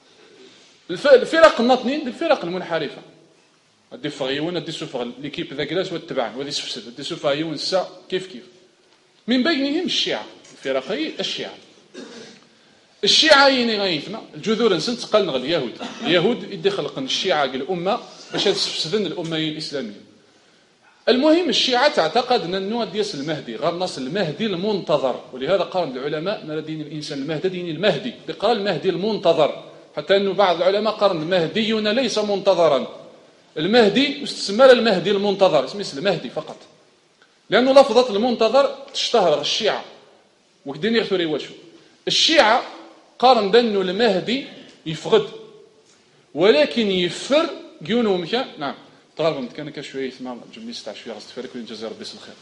الفرق الناطنين الفرق المنحرفة ادي فغيون ادي سوفغ ليكيب ذاك لاش واتبعن ودي سفسد ادي سوفايون سا كيف كيف. من بينهم الشيعة الفرق هي الشيعة الشيعة يني غايثنا الجذور نسن تقال نغ اليهود اليهود يدي خلقن الشيعة الأمة باش تفسدن الأمة الإسلامية. المهم الشيعة تعتقد أن النوع ديال المهدي غير نص المهدي المنتظر ولهذا قال العلماء ما دين الإنسان المهدي دين المهدي قال المهدي المنتظر حتى أنه بعض العلماء قال المهديون ليس منتظرا المهدي استسمى المهدي المنتظر اسمه المهدي فقط لأنه لفظة المنتظر تشتهر الشيعة وكدين يغثري وشو الشيعة قارن دنو المهدي يفغد ولكن يفر جيونه مشى نعم طالما كان كشويه ثمام جملي ستة عشر غاست فريق الجزائر بس الخير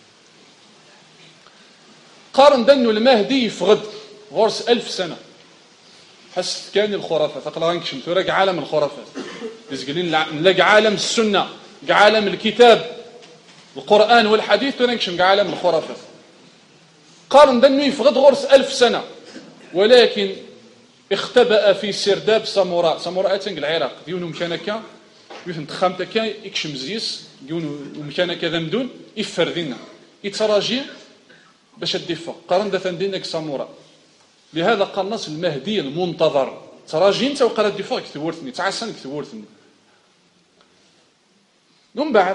قارن دنو المهدي يفغد غرس ألف سنة حس كان الخرافات تقرا نكشم تراك عالم الخرافات يزقلين نلاقي عالم السنة عالم الكتاب القرآن والحديث تنكشم عالم الخرافات قارن دنو يفغد غرس ألف سنة ولكن اختبأ في سرداب ساموراء ساموراء تنق العراق ديونو مكانك يفهم تخامتك يكشم زيس ديونو مكانك ذمدون يفردينا يتراجي باش الدفاع قارن دفن دينك ساموراء. لهذا قال نص المهدي المنتظر تراجي انت وقال الدفاع كتبورتني تعسن كتبورتني. من بعد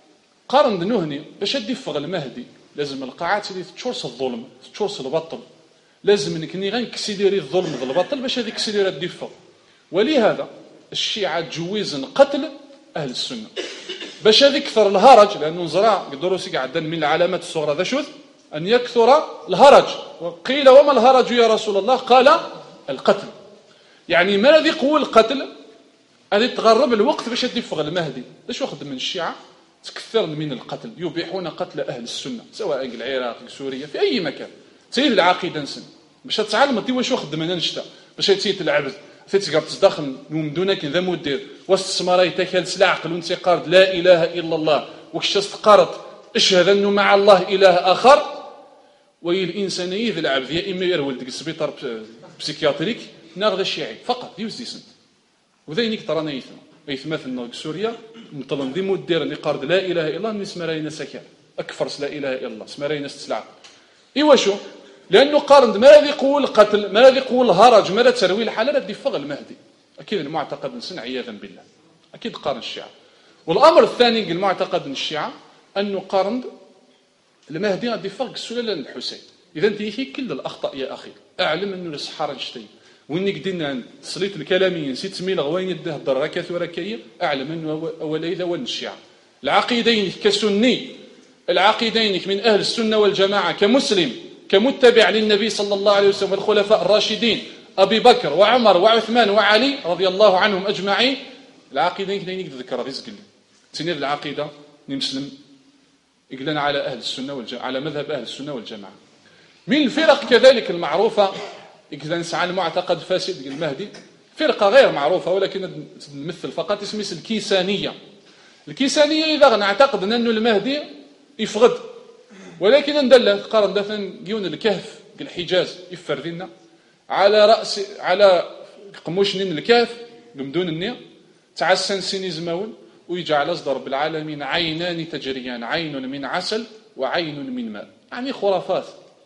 قارن دنوهني باش الدفاع المهدي لازم القاعات اللي تشورس الظلم تشورس البطل لازم انك ني غنكسيديري الظلم والباطل باش هذيك كسيدير الدفاع. ولهذا الشيعة تجوز قتل اهل السنه باش هذيك كثر الهرج لانه نزرع قدروا سي قاعد من العلامات الصغرى ذا شوذ ان يكثر الهرج. وقيل وما الهرج يا رسول الله قال القتل يعني ما الذي قوى القتل هذه تغرب الوقت باش يدفع المهدي. ايش واخد من الشيعة تكثر من القتل يبيحون قتل اهل السنه سواء العراق سوريا في اي مكان تسير العقيده نسن باش تعلم انت واش واخد من نشتا باش تسيت العبد تتقعد تدخل ومدونك ذا مدير واستثماري تكال سلا عقل وانت قارد لا اله الا الله وكش استقرت اشهد انه مع الله اله اخر وي الانسان يذ العبد يا اما يرول ديك السبيطار بسيكياتريك ناغ الشيعي فقط يوزيسن وذينيك ترانا يثم يثم في سوريا مطلن ذي مدير اللي قارد لا اله الا الله نسمى راينا سكر اكفر لا اله الا الله اسمى راينا استسلع ايوا شو لانه قارن ما الذي يقول القتل ما الذي يقول الهرج ما تروي الحلال الذي فغ المهدي اكيد المعتقد نسن عياذا بالله اكيد قارن الشيعة. والامر الثاني المعتقد من الشيعة انه قارن المهدي غادي يفغ السلاله الحسين. اذا انت هي كل الاخطاء يا اخي اعلم انه الصحراء نشتي وانك دينا صليت الكلاميين نسيت سمي لغوين يده الدر كثوره كيه اعلم انه اوليذا ون الشيعة العقيدين كسني العقيدين من اهل السنه والجماعه كمسلم كمتبع للنبي صلى الله عليه وسلم والخلفاء الراشدين أبي بكر وعمر وعثمان وعلي رضي الله عنهم أجمعين العقيدة كنا نذكر رزق لي تنير العقيدة نمسلم إقلنا على أهل السنة والجماعة على مذهب أهل السنة والجماعة. من الفرق كذلك المعروفة إذا نسعى المعتقد فاسد المهدي فرقة غير معروفة ولكن نمثل فقط اسمها الكيسانية. الكيسانية إذا نعتقد أن المهدي يفغد ولكن ندل قارن دفن جيون الكهف الحجاز يفردنا على رأس على قموشنين الكاف قمدون النية تعسن سيني زماون ويجعل أصدر رب العالمين عينان تجريان، عين من عسل وعين من ماء، يعني خرافات.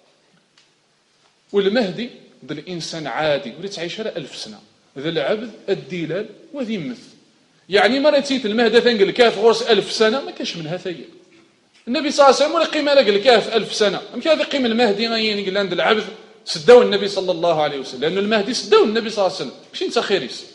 والمهدي ذا الإنسان عادي ولي تعيش على ألف سنة، ذا العبد الدلال وذي مثل، يعني مرة تيت المهدة ثنق الكاف غرس ألف سنة ما كاش منها ثيء. النبي صلى الله عليه وسلم ولا قيمة لك الكاف ألف سنة، أم كذا قيمة المهدي غيين قال عند العبد سدوا النبي صلى الله عليه وسلم، لأن المهدي سدوا النبي صلى الله عليه وسلم مش انت خيريس.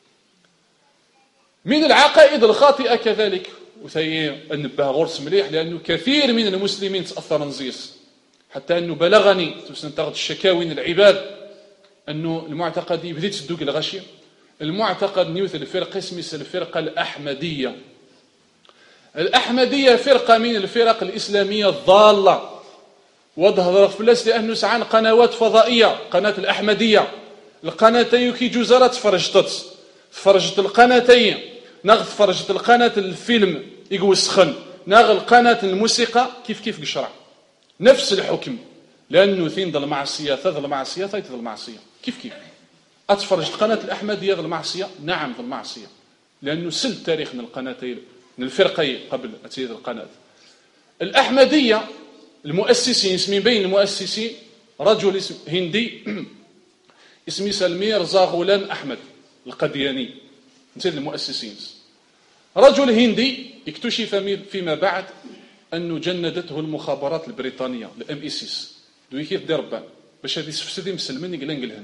من العقائد الخاطئة كذلك وثي النبه غرس مليح، لأنه كثير من المسلمين تأثر نزيس، حتى أنه بلغني تاخذ الشكاوي من العباد أنه المعتقد بديت تدوق الغشية. المعتقد نيوث الفرقة اسمه الفرقة الأحمدية. الأحمدية فرقة من الفرق الإسلامية الضالة، وظهر في الناس لأنه سعان قنوات فضائية، قناة الأحمدية القناتين كي جزرات فرجتت فرجت القناتين ناغ فرجت القناة الفيلم يقوى السخن ناغ القناة الموسيقى كيف كيف قشرع نفس الحكم، لأنه ثين ذا المعصية ذا المعصية ذا المعصية كيف كيف أتفرجت قناة الأحمدية ذا المعصية، نعم ذا المعصية، لأنه سل تاريخ من القناتين من الفرقين قبل أتيت القناة الأحمدية. المؤسسين اسمين بين المؤسسين رجل اسم هندي اسمه سلمير زاغولان أحمد القدياني، نسيت المؤسسين. رجل هندي اكتشف فيما بعد أنه جندته المخابرات البريطانية الام اي سيس دوي كيف دير ربان باش هذه سفسدي مسلمين يقلنق الهند.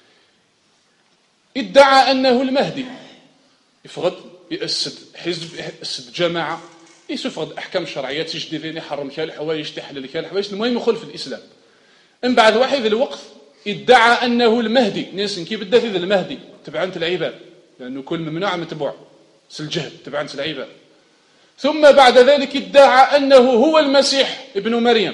ادعى أنه المهدي، يفقد يأسد حزب يأسد جماعة يسفقد أحكام شرعية تجديدين يحرم كال الحوايج تحلل كال الحوايج، المهم يخل في الإسلام. من بعد واحد الوقت ادعى أنه المهدي، ناس كيف بدأت إذا المهدي تبعنت العباد لأنه كل ممنوع متبوع سالجهل تبعنت العباد. ثم بعد ذلك ادعى أنه هو المسيح ابن مريم.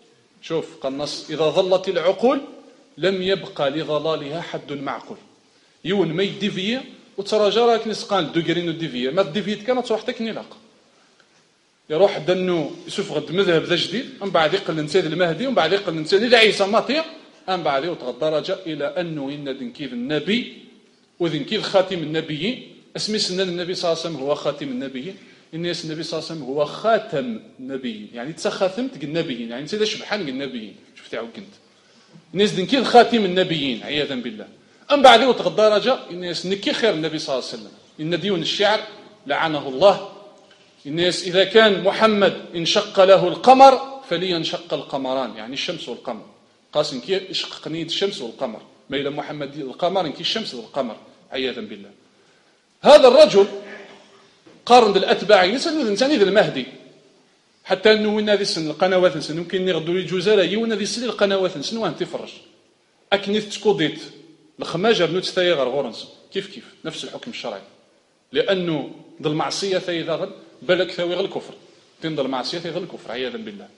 شوف قال النص إذا ظلت العقول لم يبقى لضلالها حد معقول. يون ما يديفيا وتراجع راك نسقان دوغرين وديفيا ما ديفيت كانت تروح تكني لاق يروح دنو يشوف غد مذهب ذا جديد، من بعد يقل نسيد المهدي، ومن بعد يقل نسيد إلى عيسى ماطيع، من بعد يوتغ درجة إلى أنه إن ذنكيذ النبي وذنكيذ خاتم النبيين. اسمي سنن النبي صلى الله عليه وسلم هو خاتم النبيين، الناس النبي صلى الله عليه وسلم هو خاتم النبيين، يعني تسخاتمت النبيين، يعني نسيت شبحان النبيين شفت عوكنت الناس ذنكيذ خاتم النبيين عياذا بالله. أم بعد يوتغ درجة الناس نكي خير النبي صلى الله عليه وسلم، إن ديون الشعر لعنه الله. الناس إذا كان محمد انشق له القمر فلينشق القمران، يعني الشمس والقمر. قاسم كي اشققني الشمس والقمر، ما إلى محمد القمر إنكي الشمس والقمر عياذا بالله. هذا الرجل قارن بالأتباع الإنسان إذا المهدي، حتى أنه وين هذه السن القنوات السن ممكن نغدو الجزالة يوين هذه السن القنوات السن وين تفرج أكنيت تكوديت الخماجة بنوت ثاي غير غورنس كيف كيف نفس الحكم الشرعي، لأنه ذا المعصية ثاي ذا بلك ثاوي غير الكفر تنضل المعصية ثاي غير الكفر عياذا بالله.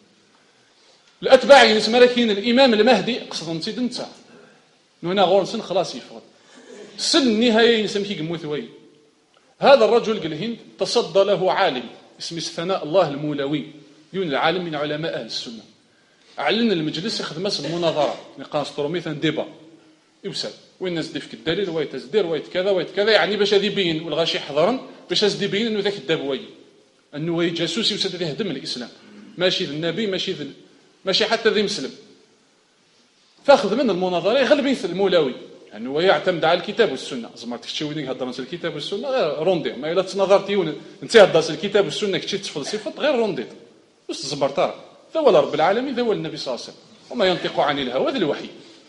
الأتباع يسمى لكن الإمام المهدي قصد نسيد نتا هنا غورنسن خلاص يفرض سن النهاية يسمى قموثوي. هذا الرجل قال الهند تصدى له عالم اسمه ثناء الله المولوي، يون العالم من علماء أهل السنة، أعلن المجلس يخدم المناظرة نقاش طرو مثلا ديبا يوسل وين الناس ديفك الدليل وايت تزدير وايت كذا وايت كذا، يعني باش هذا يبين والغاشي حضرا باش هذا يبين انه ذاك الدابوي انه هو جاسوس يوسد يهدم الاسلام، ماشي ذا النبي ماشي ذا ماشي حتى ذي مسلم. فاخذ من المناظره يغلب يثل المولوي يعني هو يعتمد على الكتاب والسنه، زعما تشوي هضر نس الكتاب والسنه غير روندي، ما الا تنظرتي انت هضر الكتاب والسنه كتشي تفلسفه غير روندي واش تزبرطار ذا ولا رب العالمين ذا ولا النبي صلى الله عليه وسلم، وما ينطق عن الهوى ذا الوحي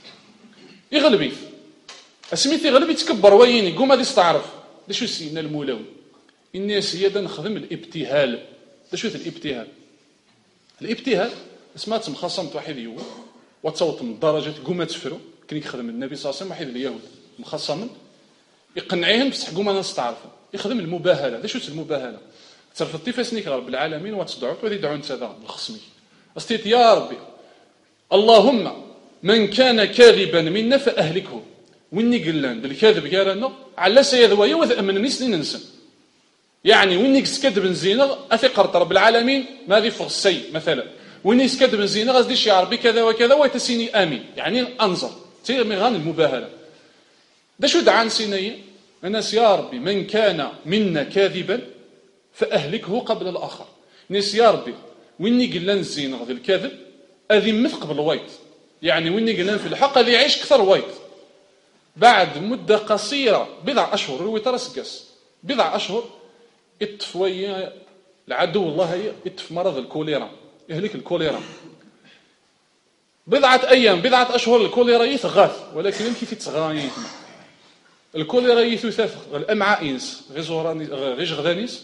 يغلبي اسميتي يغلب يتكبر ويني قوم هذه استعرف دا شو سينا المولوي الناس هي دا نخدم الابتهال. دا شو الابتهال؟ الابتهال اسمها مخاصمة واحد يوم وتصوت من درجة قوم تفرو كان يخدم النبي صلى الله عليه وسلم واحد اليهود مخاصما يقنعيهم بصح قوم انا نستعرفوا يخدم المباهله. دا شو المباهله؟ تصرفتي فاسنيك رب العالمين وتصدعوا وذي يدعون سذا الخصمي استيت يا ربي اللهم من كان كاذبا منا فاهلكه ويني قلان بالكذب قالنا على سيذويا وذأمن نسني ننسى، يعني ويني كذب زينه اثقرت رب العالمين ما ذي فغ السي مثلا وين يسكد مزينه غادي شي ربي كذا وكذا ويتسيني امين يعني انظر تي مي غان المباهله دا شو دعا نسيني انا يا ربي من كان منا كاذبا فاهلكه قبل الاخر نيس يا ربي ويني قلنا نزين غادي الكذب اذي مث قبل الويت يعني ويني قلنا في الحق اللي يعيش اكثر ويت بعد مده قصيره بضع اشهر الويت راسكاس بضع اشهر اطفويا العدو الله يطف مرض الكوليرا يهلك الكوليرا بضعة أيام بضعة أشهر الكوليرا يتغاث ولكن يمكن تتغاني الكوليرا يثوث الأمعاء إنس غير غذانيس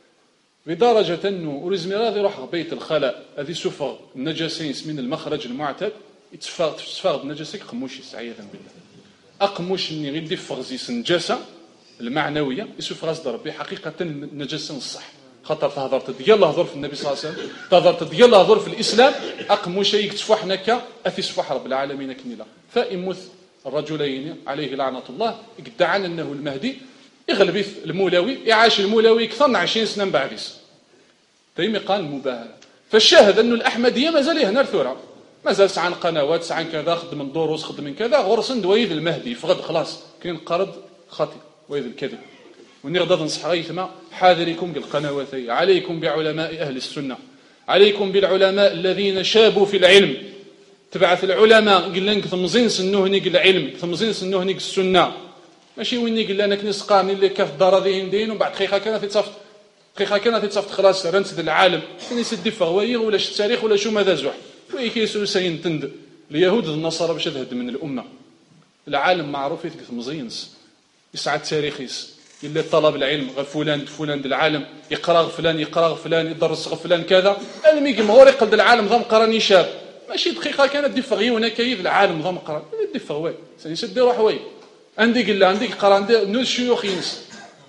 بدرجة أنه أوريزميرا يروح بيت الخلاء هذه سفغ النجاسين من المخرج المعتاد يتفاغ النجاسة قموشيس عياذا بالله أقموش أني غير دي فغزيس النجاسة المعنوية يسوف غاز ربي حقيقة النجاسة الصح خاطر تهضر ديال الله هضر في النبي صلى الله عليه وسلم تهضر ديال الله هضر في الاسلام اقمو شيء يكتفوا حناك اثي سفح رب العالمين كنيلا فامث الرجلين عليه لعنه الله ادعى انه المهدي يغلب المولوي يعاش المولوي اكثر من عشرين سنه من بعديس تيمي قال المباهله فالشاهد انه الاحمديه مازال هنا الثوره مازال سعان قنوات سعان كذا خدم من دروس خدم من كذا غرسن دويد المهدي فغد خلاص كاين قرض خاطئ ويد الكذب ونغضض نصح غيثما حاذركم بالقنوات عليكم بعلماء أهل السنة عليكم بالعلماء الذين شابوا في العلم تبعث العلماء قل لنك ثمزين سنوهني قل العلم ثمزين سنوهني قل السنة ماشي ويني قل لنا كنس قارني اللي كاف دار ذيهم دين وبعد خيخا كانت يتصفت خيخا كانت يتصفت خلاص رنسد العالم كان يسدي فغوير ولا التاريخ ولا شو ماذا زوح ويكيسو سين تند اليهود النصارى باش تهد من الأمة العالم معروف يتكث مزينس يسعى التاريخيس اللي طلب العلم غير فلان فلان العالم يقرا فلان يقرا فلان يدرس فلان كذا المي جمهور يقلد العالم ضم قراني شاب ماشي دقيقه كانت دي فغي هنا كيف العالم ضم قران دي فغوي سني سدي روح وي عندي قال عندي قرا عندي نوز شيوخ ينس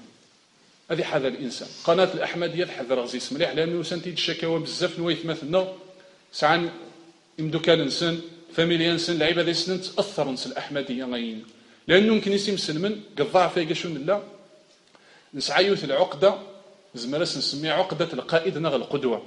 هذه حذر الانسان قناه الاحمديه تحذر غزيس مليح لانه سنتي الشكاوى بزاف نويت مثلنا ساعان يمدو كان نسن فاميليا نسن لعيبه ذي سنن تاثر نس الاحمديه غاين لانه يمكن يسي مسلمن قضاع فيها شون لا نسعيوث العقدة زمرس نسميها عقدة القائد نغ القدوة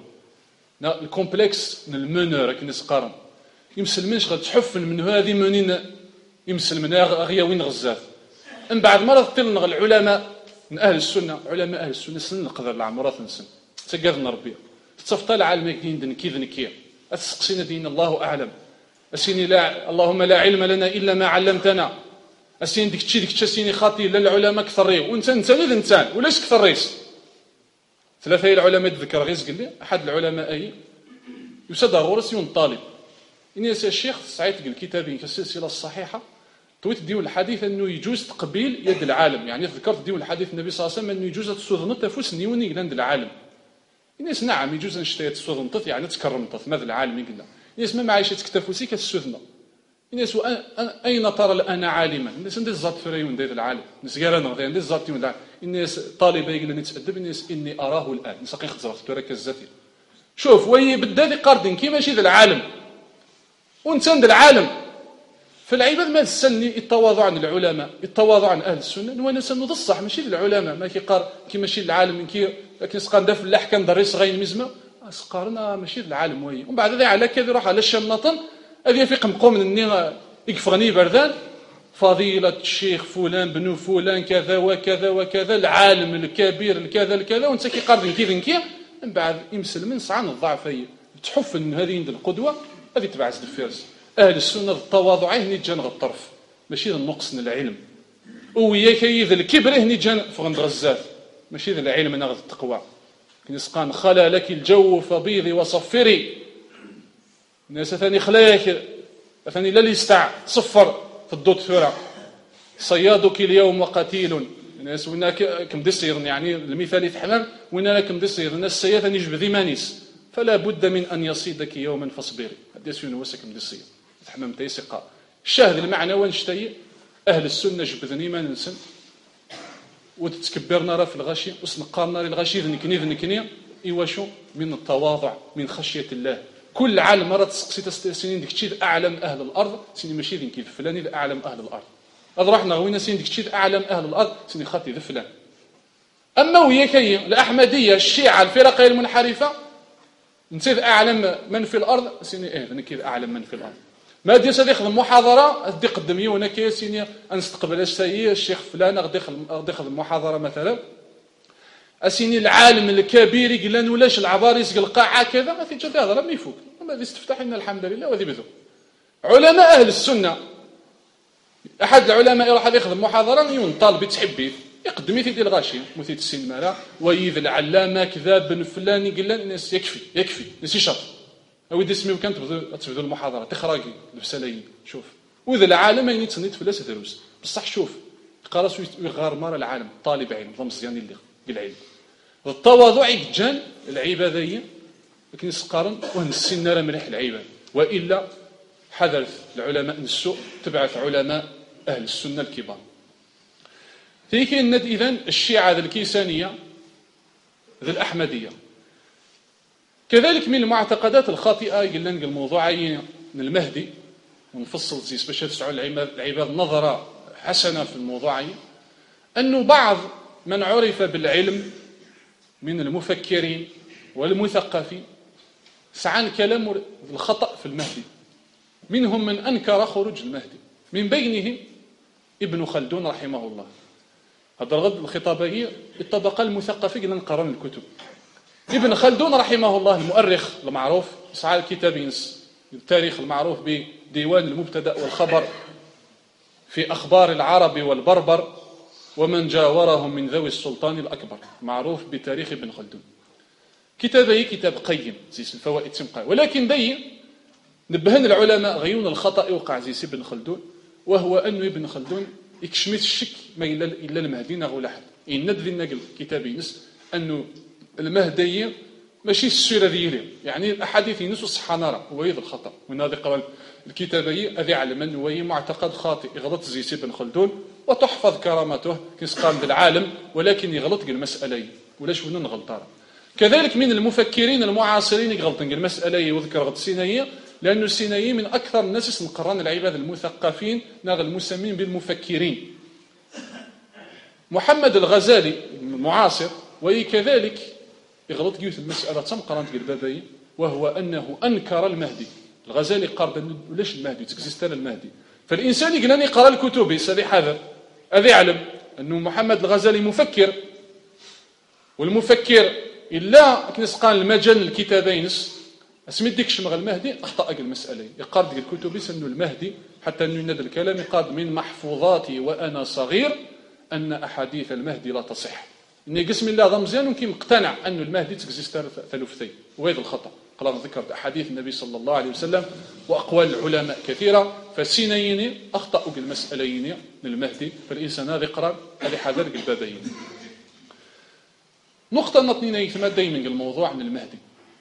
الكومبلكس المونور راك نسقارن يمسلمنش غاد تحفن من هذه منين يمسلمن غيا وين غزاف من بعد مرض طل نغ العلماء من اهل السنه علماء اهل السنه سن نقدر العمرات نسن تقادنا ربي تصفط العالم كاين دن كيف نكير اسقسينا دين الله اعلم اسيني لا اللهم لا علم لنا الا ما علمتنا اسين ديك تشي ديك تشي خاطي لا العلماء كثريو وانت انت غير انسان ولاش كثريس ثلاثه العلماء ذكر غير قال لي احد العلماء اي يسد غورس يون طالب اني الشيخ سعيد قال كتابين في السلسله الصحيحه تويت ديو الحديث انه يجوز تقبيل يد العالم يعني ذكرت ديو الحديث النبي صلى الله عليه وسلم انه يجوز تصوذ تفوس نيوني عند العالم الناس نعم يجوز نشتي تصوذ نطف يعني تكرمت ماذا العالم يقول الناس ما معايشه تكتفوسي كتسوذنا الناس اين ترى الان عالما الناس ندير الزات فريون ديال العالم الناس كاع نغدي ندير الزات ديال الناس طالبه يقول لي نتادب الناس اني اراه الان نسقي خزر تركز ذاتي شوف وي بدادي قاردين كي ماشي ذا العالم وانت عند العالم فالعباد ما تسني التواضع عن العلماء التواضع عن اهل السنه وانا سنو الصح ماشي العلماء ما كيقار كي ماشي العالم كي لكن سقان داف الاحكام دريس غير مزمه سقارنا ماشي العالم وي ومن بعد ذا على كذا يروح على الشمنطن هذه في قمقوم مني يكفغني بردان فضيله الشيخ فلان بن فلان كذا وكذا وكذا العالم الكبير الكذا الكذا وانت كيقارن كي كي من بعد يمسل من صعان الضعفيه تحف ان هذه عند القدوه هذه تبع زد الفارس اهل السنه التواضع هني جان الطرف ماشي النقص من العلم ويا كيذ الكبر هني جان فغند غزاف ماشي ذا العلم ناخذ التقوى كنسقان خلا لك الجو فبيضي وصفري الناس ثاني خلاك ثاني لا يستع صفر في الضوء ثورة صيادك اليوم وقتيل الناس وين كم دسير يعني المثال يتحمل وين كم دسير الناس السياثة يجب ذي مانيس فلا بد من أن يصيدك يوما فاصبري هذا سيون وسكم دسير تحمم تيسقى الشاهد المعنى ونشتي أهل السنة جبذني ما ننسن وتتكبرنا راه في الغشي وسنقارنا الغشي ذنكني ذنكني إيواشو من التواضع من خشية الله كل عالم مرة تسقسي تستسنين ديك تشيد أعلم أهل الأرض سيني ماشي ذين كيف فلاني أعلم أهل الأرض هذا رحنا وين سين ديك تشيد أعلم أهل الأرض سيني خاطي ذا فلان أما ويا كي الأحمدية الشيعة الفرق المنحرفة انت اعلم من في الارض سيني ايه انا كذا اعلم من في الارض ما ديرش غادي يخدم محاضره غادي يقدم يونا كي سيني نستقبل السيد الشيخ فلان غادي يخدم غادي يخدم محاضره مثلا اسيني العالم الكبير يقول لنا ولاش العباريس القاعه كذا ما تيجي تهضر ما يفوق ما غادي تفتح لنا الحمد لله وهذه بدو علماء اهل السنه احد العلماء يروح يخدم محاضره يون طالب يتحبي يقدم يدير الغاشي مثيت السن مالا ويذ العلامه كذا بن فلان يقول لنا الناس يكفي يكفي نسي شرط اودي اسمي وكان تبدو تبدو المحاضره تخراقي الفسالين شوف واذا العالم ما يتسنيت فلاس دروس بصح شوف قراص ويغار مار العالم طالب علم ضمس يعني اللي العلم التواضع يجان العباديه لكن يسقارن ونسين راه مليح العباد والا حذرت العلماء السوء تبعث علماء اهل السنه الكبار فيك ان اذا الشيعه الكيسانيه ذي الاحمديه كذلك من المعتقدات الخاطئه قلنا الموضوعين من المهدي ونفصل زيس باش تسعوا العباد نظره حسنه في الموضوعين انه بعض من عرف بالعلم من المفكرين والمثقفين سعى كلام الخطأ في المهدي منهم من أنكر خروج المهدي من بينهم ابن خلدون رحمه الله هذا الغد الخطابية الطبقة المثقفة قلنا نقرأ الكتب ابن خلدون رحمه الله المؤرخ المعروف سعى الكتاب التاريخ المعروف بديوان المبتدأ والخبر في أخبار العرب والبربر ومن جاورهم من ذوي السلطان الأكبر معروف بتاريخ ابن خلدون كتابه كتاب قيم زي الفوائد تمقى ولكن دي نبهن العلماء غيون الخطأ يوقع زي ابن خلدون وهو أن ابن خلدون يكشمت الشك ما إلا المهدي نغو لحد إن ندري النقل كتابي نس أنه المهدي ماشي السيرة ديالي يعني الأحاديث ينس الصحة نرى هو يض الخطأ من هذا قبل الكتابي أذي علم أنه هو معتقد خاطئ يغلط زي ابن خلدون وتحفظ كرامته كيسقام بالعالم ولكن يغلط المسألة ولاش ونن غلطار كذلك من المفكرين المعاصرين يغلطن المسألة وذكر غد سينائية لأن السينائي من أكثر الناس نقران العباد المثقفين ناغ المسمين بالمفكرين محمد الغزالي المعاصر وكذلك يغلط جيوث المسألة تم قرانت البابي وهو أنه أنكر المهدي الغزالي قال ليش المهدي تكزيستان المهدي فالإنسان يقلن يقرأ الكتب هذه حذر هذا يعلم أنه محمد الغزالي مفكر والمفكر إلا كنسقان المجال الكتابين اسمي ديك شمغ المهدي أخطأ المسألة يقال ديك الكتب أنه المهدي حتى أنه ينادى الكلام يقال من محفوظاتي وأنا صغير أن أحاديث المهدي لا تصح إني قسم الله ضم مزيان وكي مقتنع أنه المهدي تكزيستان ثلثي وهذا الخطأ قال ذكرت أحاديث النبي صلى الله عليه وسلم وأقوال العلماء كثيرة فالسينيين أخطأوا بالمسألين للمهدي فالإنسان هذا يقرأ هذه حذر البابين نقطة نطنين يثمى دايما الموضوع عن المهدي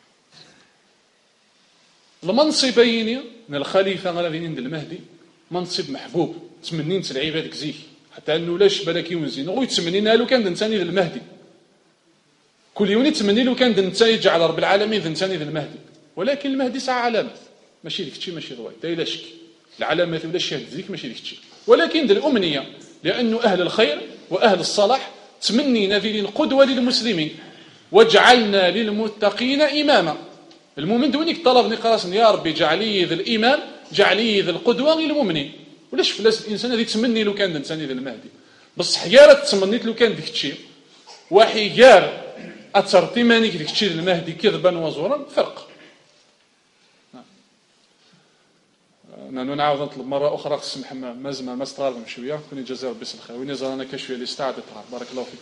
المنصبين من الخليفة الذين عند المهدي منصب محبوب تمنين العباد كزيه حتى أنه لاش بلاك يونزين هو يتمنين له كان دنتاني للمهدي كل يوم يتمني له كان دنتاني يجعل رب العالمين دنتاني للمهدي ولكن المهدي ساعة علامات ماشي ديك الشيء ماشي ضوي دا لا شك العلامات ولا الشهد ذيك ماشي ديك الشيء ولكن دي الأمنية لأنه أهل الخير وأهل الصلاح تمنينا ذي قدوة للمسلمين واجعلنا للمتقين إماما المؤمن دونيك طلب نقراس يا ربي جعلي ذا الإمام جعلي ذا القدوة للمؤمنين ولاش فلاس الإنسان هذه تمني له كان دنساني ذا المهدي بصح حيارة تمنيت له كان ديك الشيء وحيار أترتي مانيك ديك الشيء المهدي كذبا وزورا فرق نحن نعاود نطلب مرة أخرى السمح مازما ما استغربنا شوية كوني جزاء ربي الخير وين زرانا كشوية اللي استعدت بارك الله فيكم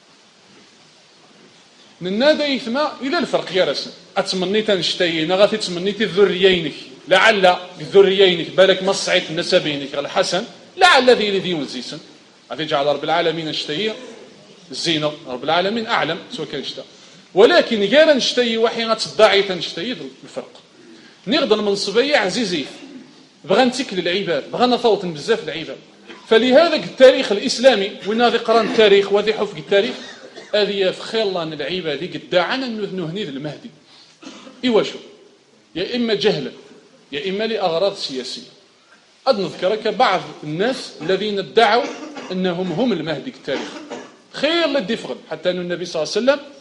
ننادى يثما إلى الفرق يا رسم أتمنيت نشتينا غاتي تمنيتي ذريينك لعل ذريينك بالك ما صعيت نسبينك الحسن لعل ذي الذي ينزيسن غادي جعل رب العالمين نشتي الزينة رب العالمين أعلم سواء كان نشتا ولكن غير نشتي وحي غتضاعي تنشتي الفرق نغض المنصبية عزيزي بغا نتكل العباد بغا نفوت بزاف العباد فلهذا التاريخ الإسلامي وين هذا قران التاريخ وهذا حفظ التاريخ هذه في الله العباد قداعنا أنه هني المهدي إيوا شو يا إما جهلا يا إما لأغراض سياسية قد نذكرك بعض الناس الذين ادعوا أنهم هم المهدي التاريخ خير لدي فغل حتى أن النبي صلى الله عليه وسلم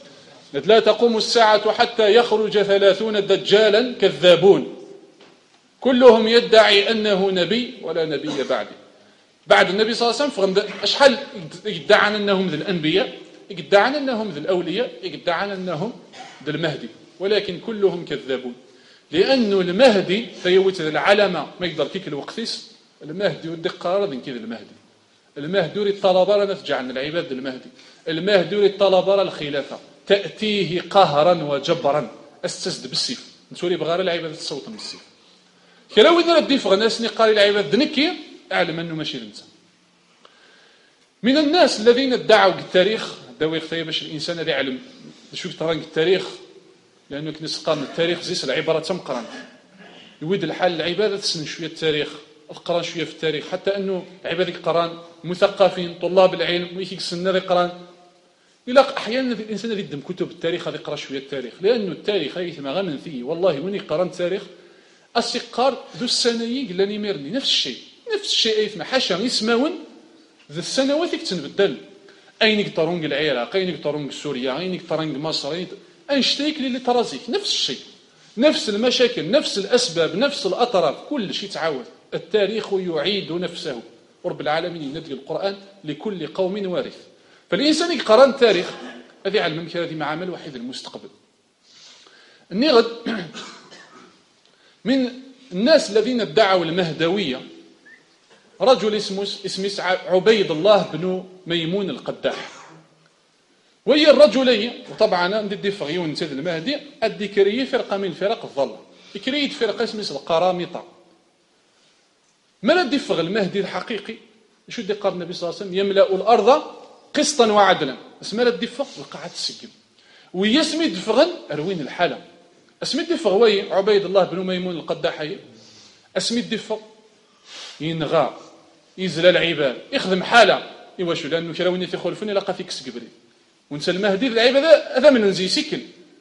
لا تقوم الساعة حتى يخرج ثلاثون دجالا كذابون كلهم يدعي أنه نبي ولا نبي بعده. بعد النبي صلى الله عليه وسلم فهم أشحال يدعى أنهم ذي الأنبياء، يدعى أنهم ذي الأولياء، يدعى أنهم ذي المهدي، ولكن كلهم كذابون. لأن المهدي فيوت العلامة ما يقدر كيك الوقتيس المهدي ودي قرار ذي كذا المهدي المهدي يريد طلبارا نتجعل العباد المهدي المهدي يريد طلبارا الخلافة تأتيه قهرا وجبرا استسد بالسيف نسوري بغار العباد تصوت من السيف كلاو إذا ردي فغناس قال العباد دنكي أعلم أنه ماشي الإنسان. من الناس الذين ادعوا التاريخ داوي اختي باش الإنسان هذا يعلم شو ترى التاريخ، لأنه كنسقى من التاريخ زيس العبارة تمقرن يود الحال العبادة تسن شوية التاريخ القرآن شوية في التاريخ، حتى أنه عباد القرآن مثقفين طلاب العلم ويكسن ذي القرآن إلا أحيانا الإنسان يدم كتب التاريخ هذا يقرأ شوية التاريخ، لأنه التاريخ هذه ما غمن فيه والله وين يقرأ التاريخ السقار ذو السنوي قال لي ميرني نفس الشيء نفس الشيء أيثما حاشا يسماون ذو السنوات يكتنبدل أين يقدرون العراق أين يقدرون سوريا أين يقدرون مصر أنشتيك اللي ترازيك نفس الشيء نفس المشاكل نفس الأسباب نفس الأطراف كل شيء تعاود. التاريخ يعيد نفسه ورب العالمين ينادي القرآن لكل قوم وارث. فالإنسان يقرأ التاريخ هذه علم ممكن هذه معامل وحيد المستقبل. النغد من الناس الذين ادعوا المهدوية رجل اسمه اسمه عبيد الله بن ميمون القداح، وهي الرجلية وطبعا ندي فغيون سيد المهدي الذكرية فرقة من فرق الظل ذكرية فرقة اسمها القرامطة. ما ندي فغ المهدي الحقيقي شو دي قال النبي صلى الله عليه وسلم يملأ الأرض قسطا وعدلا اسمها ندي فغ وقعت السجن ويسمي دفغن أروين الحالة اسمي دفغ وي عبيد الله بن ميمون القداحي اسمي دفغ ينغى يزل العباد يخدم حالة إيواشو لأنه كراوني تخولفني لقى فيك سقبري ونسى المهدي العباد هذا من نزي سكن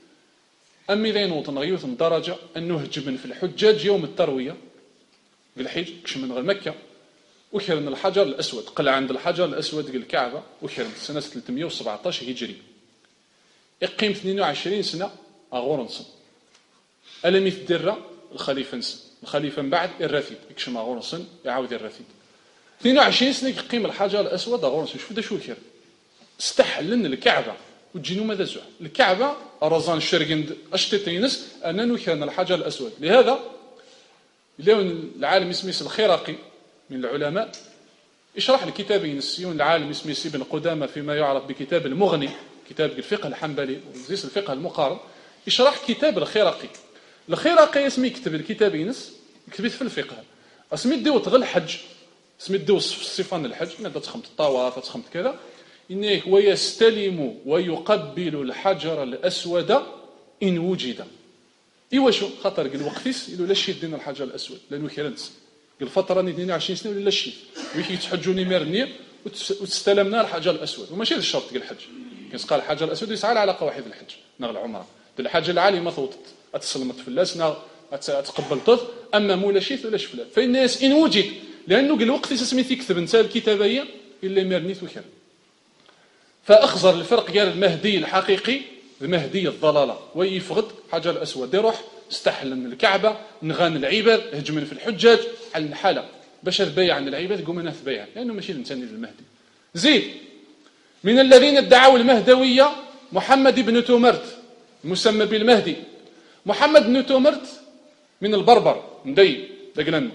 أمي ذين وطن غيوث درجة أنه هجمن في الحجاج يوم التروية بالحج كش من غير مكة وكرن الحجر الأسود قلع عند الحجر الأسود الكعبة وكرن سنة ثلاثمائة وسبعة عشر هجري اقيم اثنين وعشرين سنة أغورنسن ألم يتدرى الخليفة نسن الخليفة من بعد الرثيد يكشم أغورنسن يعاود الرثيد اثنين وعشرين سنة يقيم الحجر الأسود أغورنسن شوف ده شو كير استحلن الكعبة وتجينو ماذا زوع الكعبة أرزان الشرقند أشتتينس أنه كان الحجر الأسود. لهذا اليوم العالم اسمه الخراقي من العلماء يشرح الكتابين السيون العالم اسمه ابن قدامة فيما يعرف بكتاب المغني كتاب الفقه الحنبلي وزيس الفقه المقارن يشرح كتاب الخراقي. الخراقي اسمه يكتب الكتابين يكتبه في الفقه اسمه ديو تغل الحج اسمه ديو صفان الحج ماذا تخمت الطواف تخمت كذا إنه ويستلم ويقبل الحجر الأسود إن وجد. إيوا شو خاطر قال وقتيس يقولوا لا شيء دينا الحجر الأسود لأنه كيرنس قال فترة اثنين وعشرين سنة ولا شيء ويكي تحجوني ميرنير وتستلمنا الحجر الأسود وماشي الشرط قال الحج كيس قال الحجر الأسود يسعى على علاقة واحد الحج نغل عمره الحج العالي ما ثوتت أتسلمت في اللاس نغ أتقبلت أما مولا شيء ولا شفلا فالناس إن وجد لأنه قال وقتيس اسمي تكتب نسال الكتابية إلا ميرنيت وكذا. فأخزر الفرق قال المهدي الحقيقي المهدي الضلالة ويفقد حجر الأسود يروح استحل من الكعبة نغان العباد هجمن في الحجاج على الحالة باش تبايع عن العباد قوم انا تبايع لأنه ماشي الإنسان المهدي. زيد من الذين ادعوا المهدوية محمد بن تومرت المسمى بالمهدي. محمد بن تومرت من البربر مدي دقلن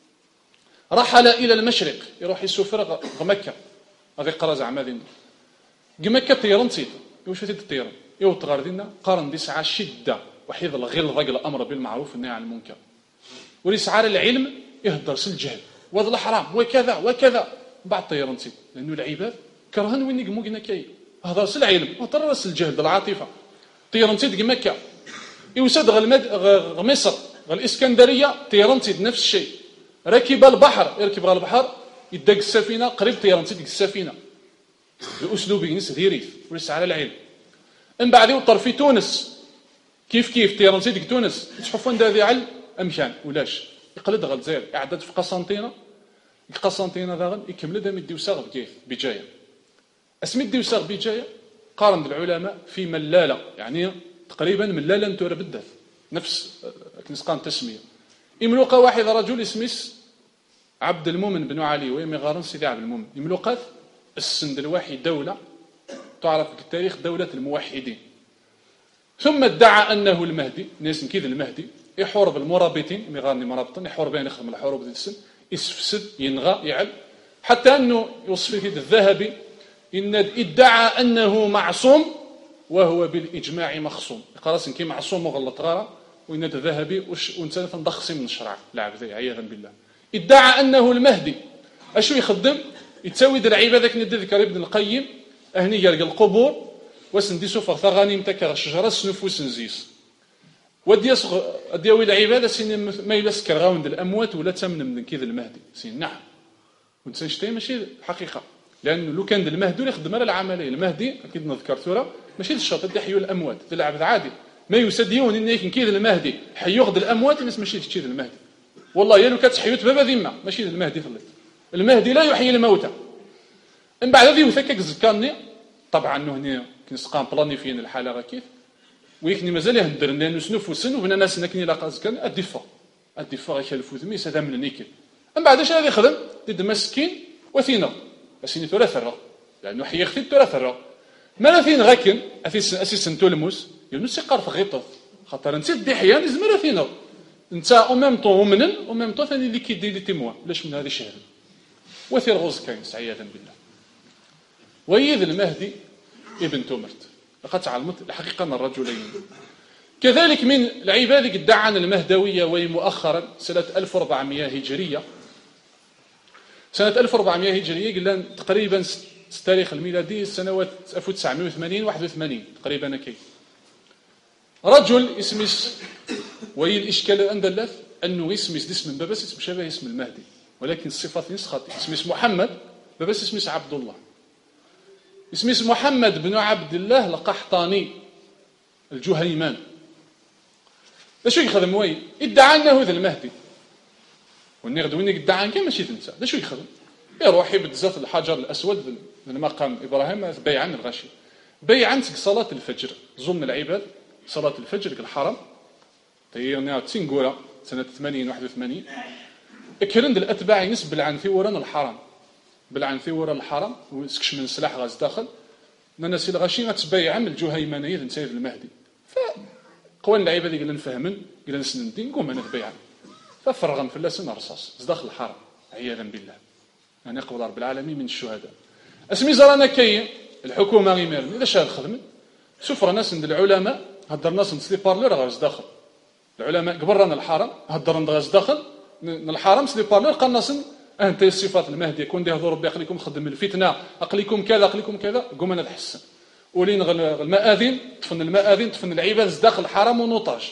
رحل إلى المشرق يروح يسافر مكة هذه قرازة عمادين مكة طيران نسيت واش فاتت الطيران يو تغاردينا قارن دي ساعة شدة وحيد الغلظة الأمر بالمعروف والنهي عن المنكر ولسعار العلم يهدر الجهل وهذا الحرام وكذا وكذا بعد طيران نسيت لأنه العباد كرهن وين يقمو قلنا كاي هذا العلم وهدر راس الجهل العاطفة طيران نسيت مكة يوسد غل مصر الإسكندرية طيران نسيت نفس الشيء ركب البحر يركب على البحر يدق السفينة قريب طيران نسيت السفينة بأسلوب ينس ديريث وليس على العلم. من بعد يوطر في تونس كيف كيف طيران سيدك تونس تشوفون هذه علم أمكان ولاش يقلد غل زير إعداد في قسنطينة القسنطينة ذا يكمل ده مدي وساغ بكيف بجاية اسمي دي وساغ بجاية قارن العلماء في ملالة، يعني تقريبا ملالة نتورا بالذات نفس كنسقان التسمية. يملوقا واحد رجل اسميس عبد المؤمن بن علي ويمي غارن سيدي عبد المؤمن يملوقات السند الواحد دولة تعرف في التاريخ دولة الموحدين، ثم ادعى أنه المهدي، ناس كذا المهدي يحارب المرابطين مغارني مرابطين يحارب بين يخدم الحروب ذي السن يسفسد ينغى يعل، حتى أنه يوصف فيه الذهبي إن ادعى أنه معصوم وهو بالإجماع مخصوم، خلاص كي معصوم وغلط غارة وإن الذهبي وإنسان تنضخصي من الشرع لعب ذي عياذا بالله. ادعى أنه المهدي أشو يخدم يتسوي العيبة ذاك ندذكر ابن القيم أهني يلقى القبور وسندي سفر ثغاني متكر الشجرة سنفوس نزيس ودي يصغ دياوي العبادة سين ما يلسكر غاوند الأموات ولا تمن من كذا المهدي سين نعم ونسان شتي ماشي حقيقة، لأنه لو كان المهدي يخدم على العملية المهدي أكيد نذكر ثورة ماشي الشرط يحيوا الأموات تلعب عادي ما يسديون إن يكن كذا المهدي حيوغد الأموات الناس ماشي تشيد المهدي والله يا لو كتحيوت بابا ذمة ماشي المهدي فلت المهدي لا يحيي الموتى. من بعد هذه وثكك زكاني طبعا انه هنا كنسقان بلانيفين الحاله غا كيف ويكني مازال يهدر لانه سنوف وسن وبنا ناس نكني لا كان الدفاع الدفاع يخلفوا ذميس هذا من نيكل. من بعد اش غادي يخدم ضد مسكين وثينا اسيني ثلاث الرا لانه حي يختي ثلاث الرا مالاثين غاكن اسيس اسيس تولموس يونس يقار في غيطه خاطر انت دي حيان زمر ثينا انت او ميم طون ومنن او ميم طون ثاني اللي كيدير لي تيموا لاش من هذه الشهاده وثير غوز كاين عياذا بالله. ويذ المهدي ابن تمرت لقد تعلمت الحقيقة من الرجلين. كذلك من العباد ادعى عن المهدوية ومؤخرا سنة ألف وأربعمائة هجرية سنة ألف وأربعمائة هجرية قلنا تقريبا التاريخ الميلادي سنوات ألف وتسعمائة وثمانين واحد وثمانين تقريبا كي رجل اسمس وهي الإشكال الأندلث أنه اسمس اسم بابس اسم شبه اسم المهدي ولكن الصفات نسخة اسمس محمد بابس اسمس عبد الله اسمه محمد بن عبد الله القحطاني الجهيمان. شو يخدم وين ادعى انه ذا المهدي والنغد وين ادعى انك ماشي تنسى شو يخدم يروح يبدزات الحجر الاسود من مقام ابراهيم بيعا الغشي بيعا صلاه الفجر ظلم العباد صلاه الفجر في الحرم تيرنا تنقولا سنه ثمانين واحد وثمانين اكرند الاتباع ينسب عن ثوران الحرم بالعن ثورة الحرم وسكش من سلاح غاز داخل الناس اللي غاشي غتبايع من الجهيمانيه نسير المهدي فقوان اللعيبه اللي قلنا نفهمن قلنا نسندين نقوم انا نبيع ففرغن في اللسن رصاص داخل الحرم عياذا بالله انا قبل رب العالمين من الشهداء اسمي زرانا كاين الحكومه غير اذا شاد خدمه سفر ناس عند العلماء هضر ناس نسلي بارلور غاز داخل العلماء قبرنا الحرم هضر غاز داخل من الحرم سلي بارلور قال ناس انت الصفات المهدي يكون دي هضور ربي اقليكم خدم الفتنه اقليكم كذا اقليكم كذا قوم انا تحسن ولين المآذن طفن المآذن طفن العباد داخل الحرم ونوطاج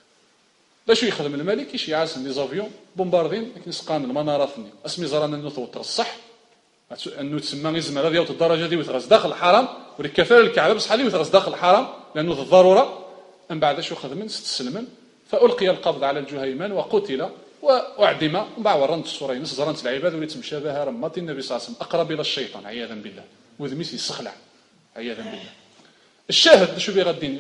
لا شو يخدم الملك يش يعاس لي زافيون بومباردين كنسقان المنارات اسمي زرانا انه توتر الصح انه تسمى يزمر هذه الدرجه دي وتغز داخل الحرم والكفاله الكعبه بصح هذه وتغز داخل الحرم لانه الضروره من بعد شو خدم استسلم فالقي القبض على الجهيمان وقتل واعدم ومن بعد ورنت الصورين زرنت العباد وليت مشابهه رمات النبي صلى الله عليه وسلم اقرب الى الشيطان عياذا بالله وذميس يسخلع عياذا بالله. الشاهد شو بيغديني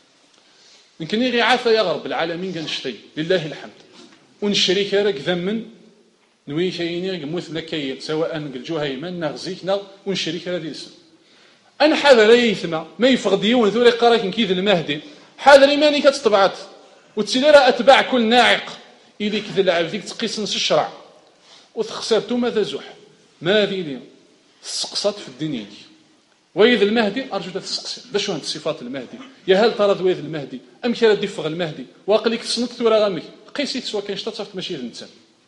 يمكن غير عافا يا رب العالمين كنشتي لله الحمد ونشريك راك ذمن نوي كاينين موت لكاي سواء الجهيمان نغزيكنا ونشريك هذه الاسم انا حاضر يثما ما يفقديون ذوري قراك كيذ المهدي حاضر ايماني كتطبعت وتسير اتباع كل ناعق إلي كذا العب ذيك تقيس نص الشرع وتخسرتو ماذا زح ما ذي لي سقصت في الدنيا دي وإذا المهدي أرجو تسقسي باش هاد صفات المهدي يا هل ترى ذويذ المهدي أم كلا دفغ المهدي واقليك تصنت ورا غامك قيسي تسوى كان شطات ماشي الانسان.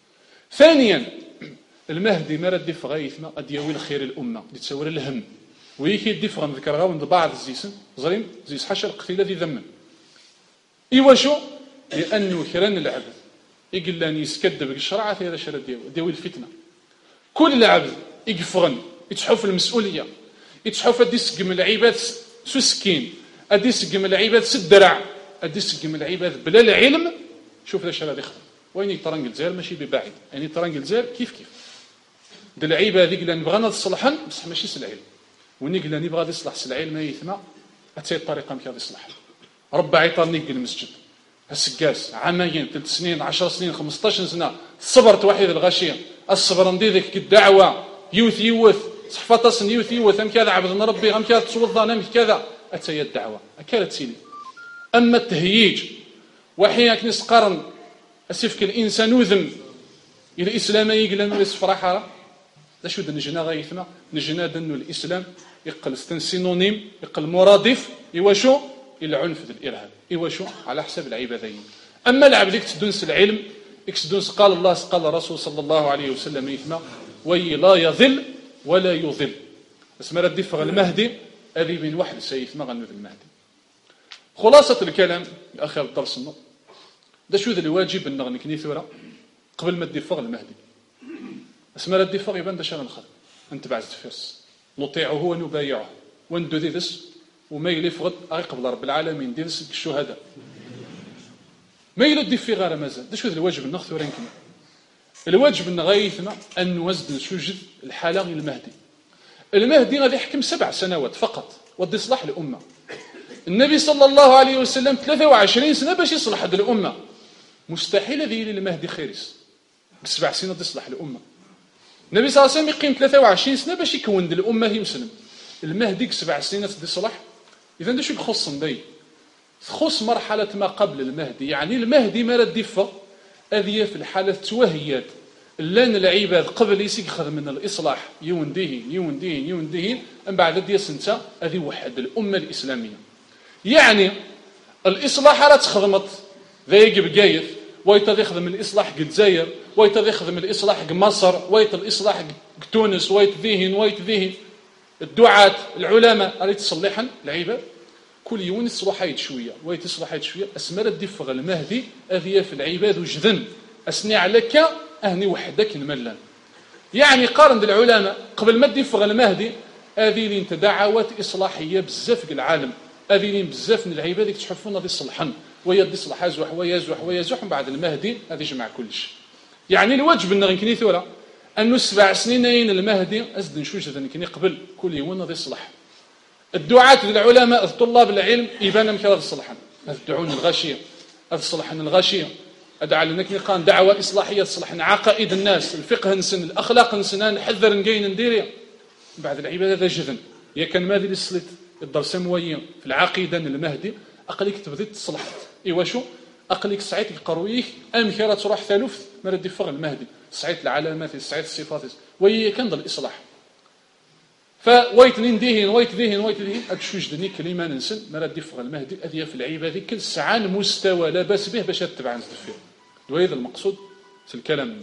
ثانيا المهدي ما رد دفغ يثما أدياوي الخير الأمة اللي تصور الهم ويكي دفغ نذكر غاون بعض الزيسن زريم زيس حشر القتيلة ذي ذمن إيوا شو لأنه كران العبد يقول لاني يسكدب الشرع في هذا الشرع ديالو ديال الفتنه كل عبد يقفرن يتحف المسؤوليه يتحف ادي يسقم العباد سكين ادي يسقم العباد سدرع ادي يسقم العباد بلا العلم. شوف هذا الشرع يخدم وين ترانجل زير ماشي ببعيد يعني ترانجل زير كيف كيف د العباد اللي نبغى نصلحن بصح ماشي العلم ونقل نبغى يصلح سلعي ما يثمى أتي الطريقة مكي يصلح ربع عيطان نقل المسجد السكاس عامين ثلاث سنين عشر سنين خمسطاش سنة صبرت وحيد الغشية الصبر ندي ذيك الدعوة يوث يوث صحفة يوث يوث أم كذا عبدنا ربي أم كذا تصوضنا أم كذا أتي الدعوة أكلت سيلي أما التهييج وحين كنس قرن أسفك الإنسان وذم إلى الإسلام يقلن ويصف راحة لا شو نجنا غايثنا نجنا دنو الإسلام يقل ستن سينونيم يقل مرادف يواشو إلى عنف الإرهاب يواشو على حساب العبادين. أما العبد يكتدونس العلم يكتدونس قال الله قال الرسول صلى الله عليه وسلم يثنى وي لا يضل ولا يضل اسمها ردي فغ المهدي هذه من واحد سيثنى غنوذ المهدي. خلاصة الكلام يا أخي الدرس النط ده شو ذا الواجب أن نغني ثورة قبل ما تدفغ المهدي اسمها ردي فغ يبان ده شغل خير أنت بعد تفرس نطيعه ونبايعه وندو ذيذس وما يلفغد قبل رب العالمين ذيذس الشهداء ما يلدي في غير مازال ده شو ذا الواجب النغ ثورة يمكن الواجب أن غايثنا أن نوزن سجد الحالة المهدي. المهدي غادي يحكم سبع سنوات فقط ودي يصلح الأمة. النبي صلى الله عليه وسلم ثلاثة وعشرين سنة باش يصلح هذه الأمة مستحيل هذه المهدي خيرس بسبع سنين تصلح الأمة. النبي صلى الله عليه وسلم يقيم ثلاثة وعشرين سنة باش يكون الأمة هي مسلم. المهدي سبع سنين تصلح. إذا ده شو يخص ندي تخص مرحلة ما قبل المهدي يعني المهدي ما رد يفق هذه في الحالة توهيات لان العباد قبل يسيخذ من الإصلاح يونديه يونديه يونديه من بعد دي سنة هذه وحد الأمة الإسلامية. يعني الإصلاح راه تخدمت ذاك بقايث ويتض يخدم الإصلاح الجزائر ويتض يخدم الإصلاح مصر ويت الإصلاح تونس ويت ذهن ويت ذهن الدعاة العلماء راه تصلحن العباد كل يوم يصلح حيد شويه ويتصلح حيد شويه اسمر الدفغ المهدي اذيه في العباد وجذن اسني عليك اهني وحدك نملان. يعني قارن العلماء قبل ما تدفغ المهدي هذه اللي انت دعوات اصلاحيه بزاف في العالم هذه اللي بزاف من العباد يتحفون هذه الصلحن ويا يصلح يزوح ويزوح ويزوح من بعد المهدي هذا يجمع كلش. يعني الواجب ان غنكني ثوره انه سبع سنين المهدي ازد نشوش هذا كني قبل كل يوم هذا يصلح. الدعاة العلماء طلاب العلم يبان كذا الصلحن الدعون الغاشيه الصلحن الغاشيه ادعى لنا كي قان دعوه اصلاحيه تصلحن عقائد الناس الفقه نسن الاخلاق نسن نحذر نقين نديريا بعد العباده هذا جذن يا كان ماذا اللي صليت الدرس موين في العقيده المهدي اقليك تبدي تصلحت ايوا شو اقليك سعيت القرويك ام كرا تروح ثالث ما ردي فغ المهدي سعيت العلامات سعيت الصفات وهي كان ضل الاصلاح فويت نديهن ويت ذهن ويت ذهن اكشوج دني كلمه ننسن ما ردي فغ المهدي اذيا في العباده كل ساعه مستوى لا باس به باش تتبع نزدفير وهذا المقصود في الكلام.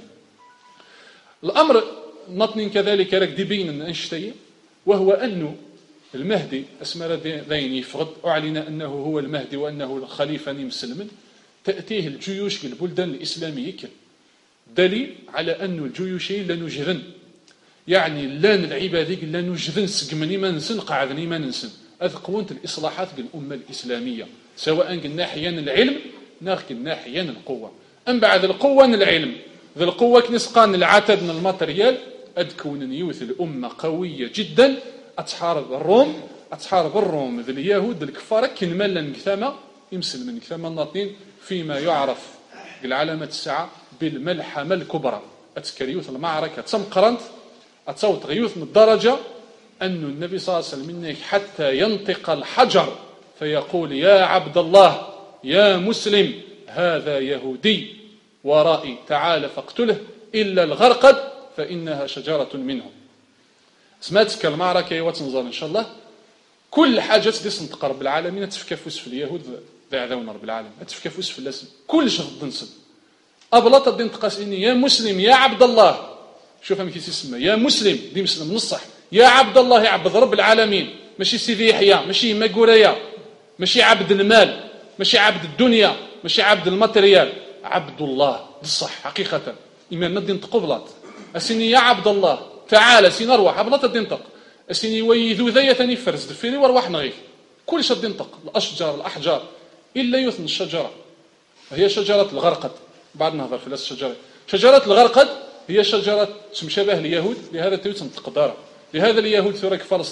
الامر نطني كذلك لك دي بين انشتي وهو انه المهدي اسمى ذين يفرض اعلن انه هو المهدي وانه الخليفه مسلم تاتيه الجيوش البلدان الاسلاميه دليل على انه الجيوشين لا نجذن يعني لان العبادي لا نجذن سقمني ما نسن قعدني ما ننسن هذ قوة الاصلاحات بالامه الاسلاميه سواء قلنا حيان العلم ناخ قلنا حيان القوه. ام بعد القوه العلم ذي القوه كنسقان العتاد من الماتريال ادكون يوث الامه قويه جدا اتحارب الروم اتحارب الروم ذي اليهود الكفار كنملا نكثامه يمسل من كثامه الناطين فيما يعرف بالعلامه الساعه بالملحمه الكبرى اتكريوث المعركه تمقرنت اتصوت غيوث من الدرجه أن النبي صلى الله عليه وسلم حتى ينطق الحجر فيقول يا عبد الله يا مسلم هذا يهودي ورائي تعال فاقتله إلا الغرقد فإنها شجرة منهم. سمعتك المعركة وتنظر إن شاء الله كل حاجة تدس نتقى رب العالمين تفكفوس في اليهود ذا عذاون رب العالمين تفكفوس في الاسم كل شغل دنسل أبلاط الدين تقاسيني يا مسلم يا عبد الله شوف هم كيف يسمى يا مسلم دي مسلم نصح يا عبد الله يا عبد رب العالمين ماشي سيدي يحيى ماشي ماكوريا ماشي عبد المال ماشي عبد الدنيا ماشي عبد الماتريال عبد الله بصح حقيقة إيمان الدين تقبلات أسيني يا عبد الله تعال سين أروح أبلاط الدين تق أسيني ويذو ذي ثاني فرز دفيري وارواح نغيث كل شيء الدين تق الأشجار الأحجار إلا يثن الشجرة هي شجرة الغرقد بعد نهضر في الشجرة شجرة الغرقد هي شجرة مشابه اليهود لهذا تيوتن تقدارها لهذا اليهود في راك فلسطين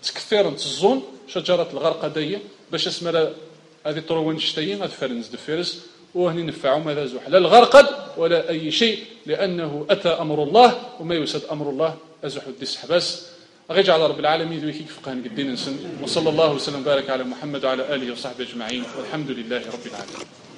تكثير تزون شجرة الغرقدية باش اسمها هذه طروان شتيين هذا فرنز دفيرس وهني نفعهم هذا زوح لا الغرقد ولا أي شيء لأنه أتى أمر الله وما يسد أمر الله أزوح الدس حباس أغيج على رب العالمين ذوي كيف فقهن قدين نسن وصلى الله وسلم بارك على محمد وعلى آله وصحبه أجمعين والحمد لله رب العالمين.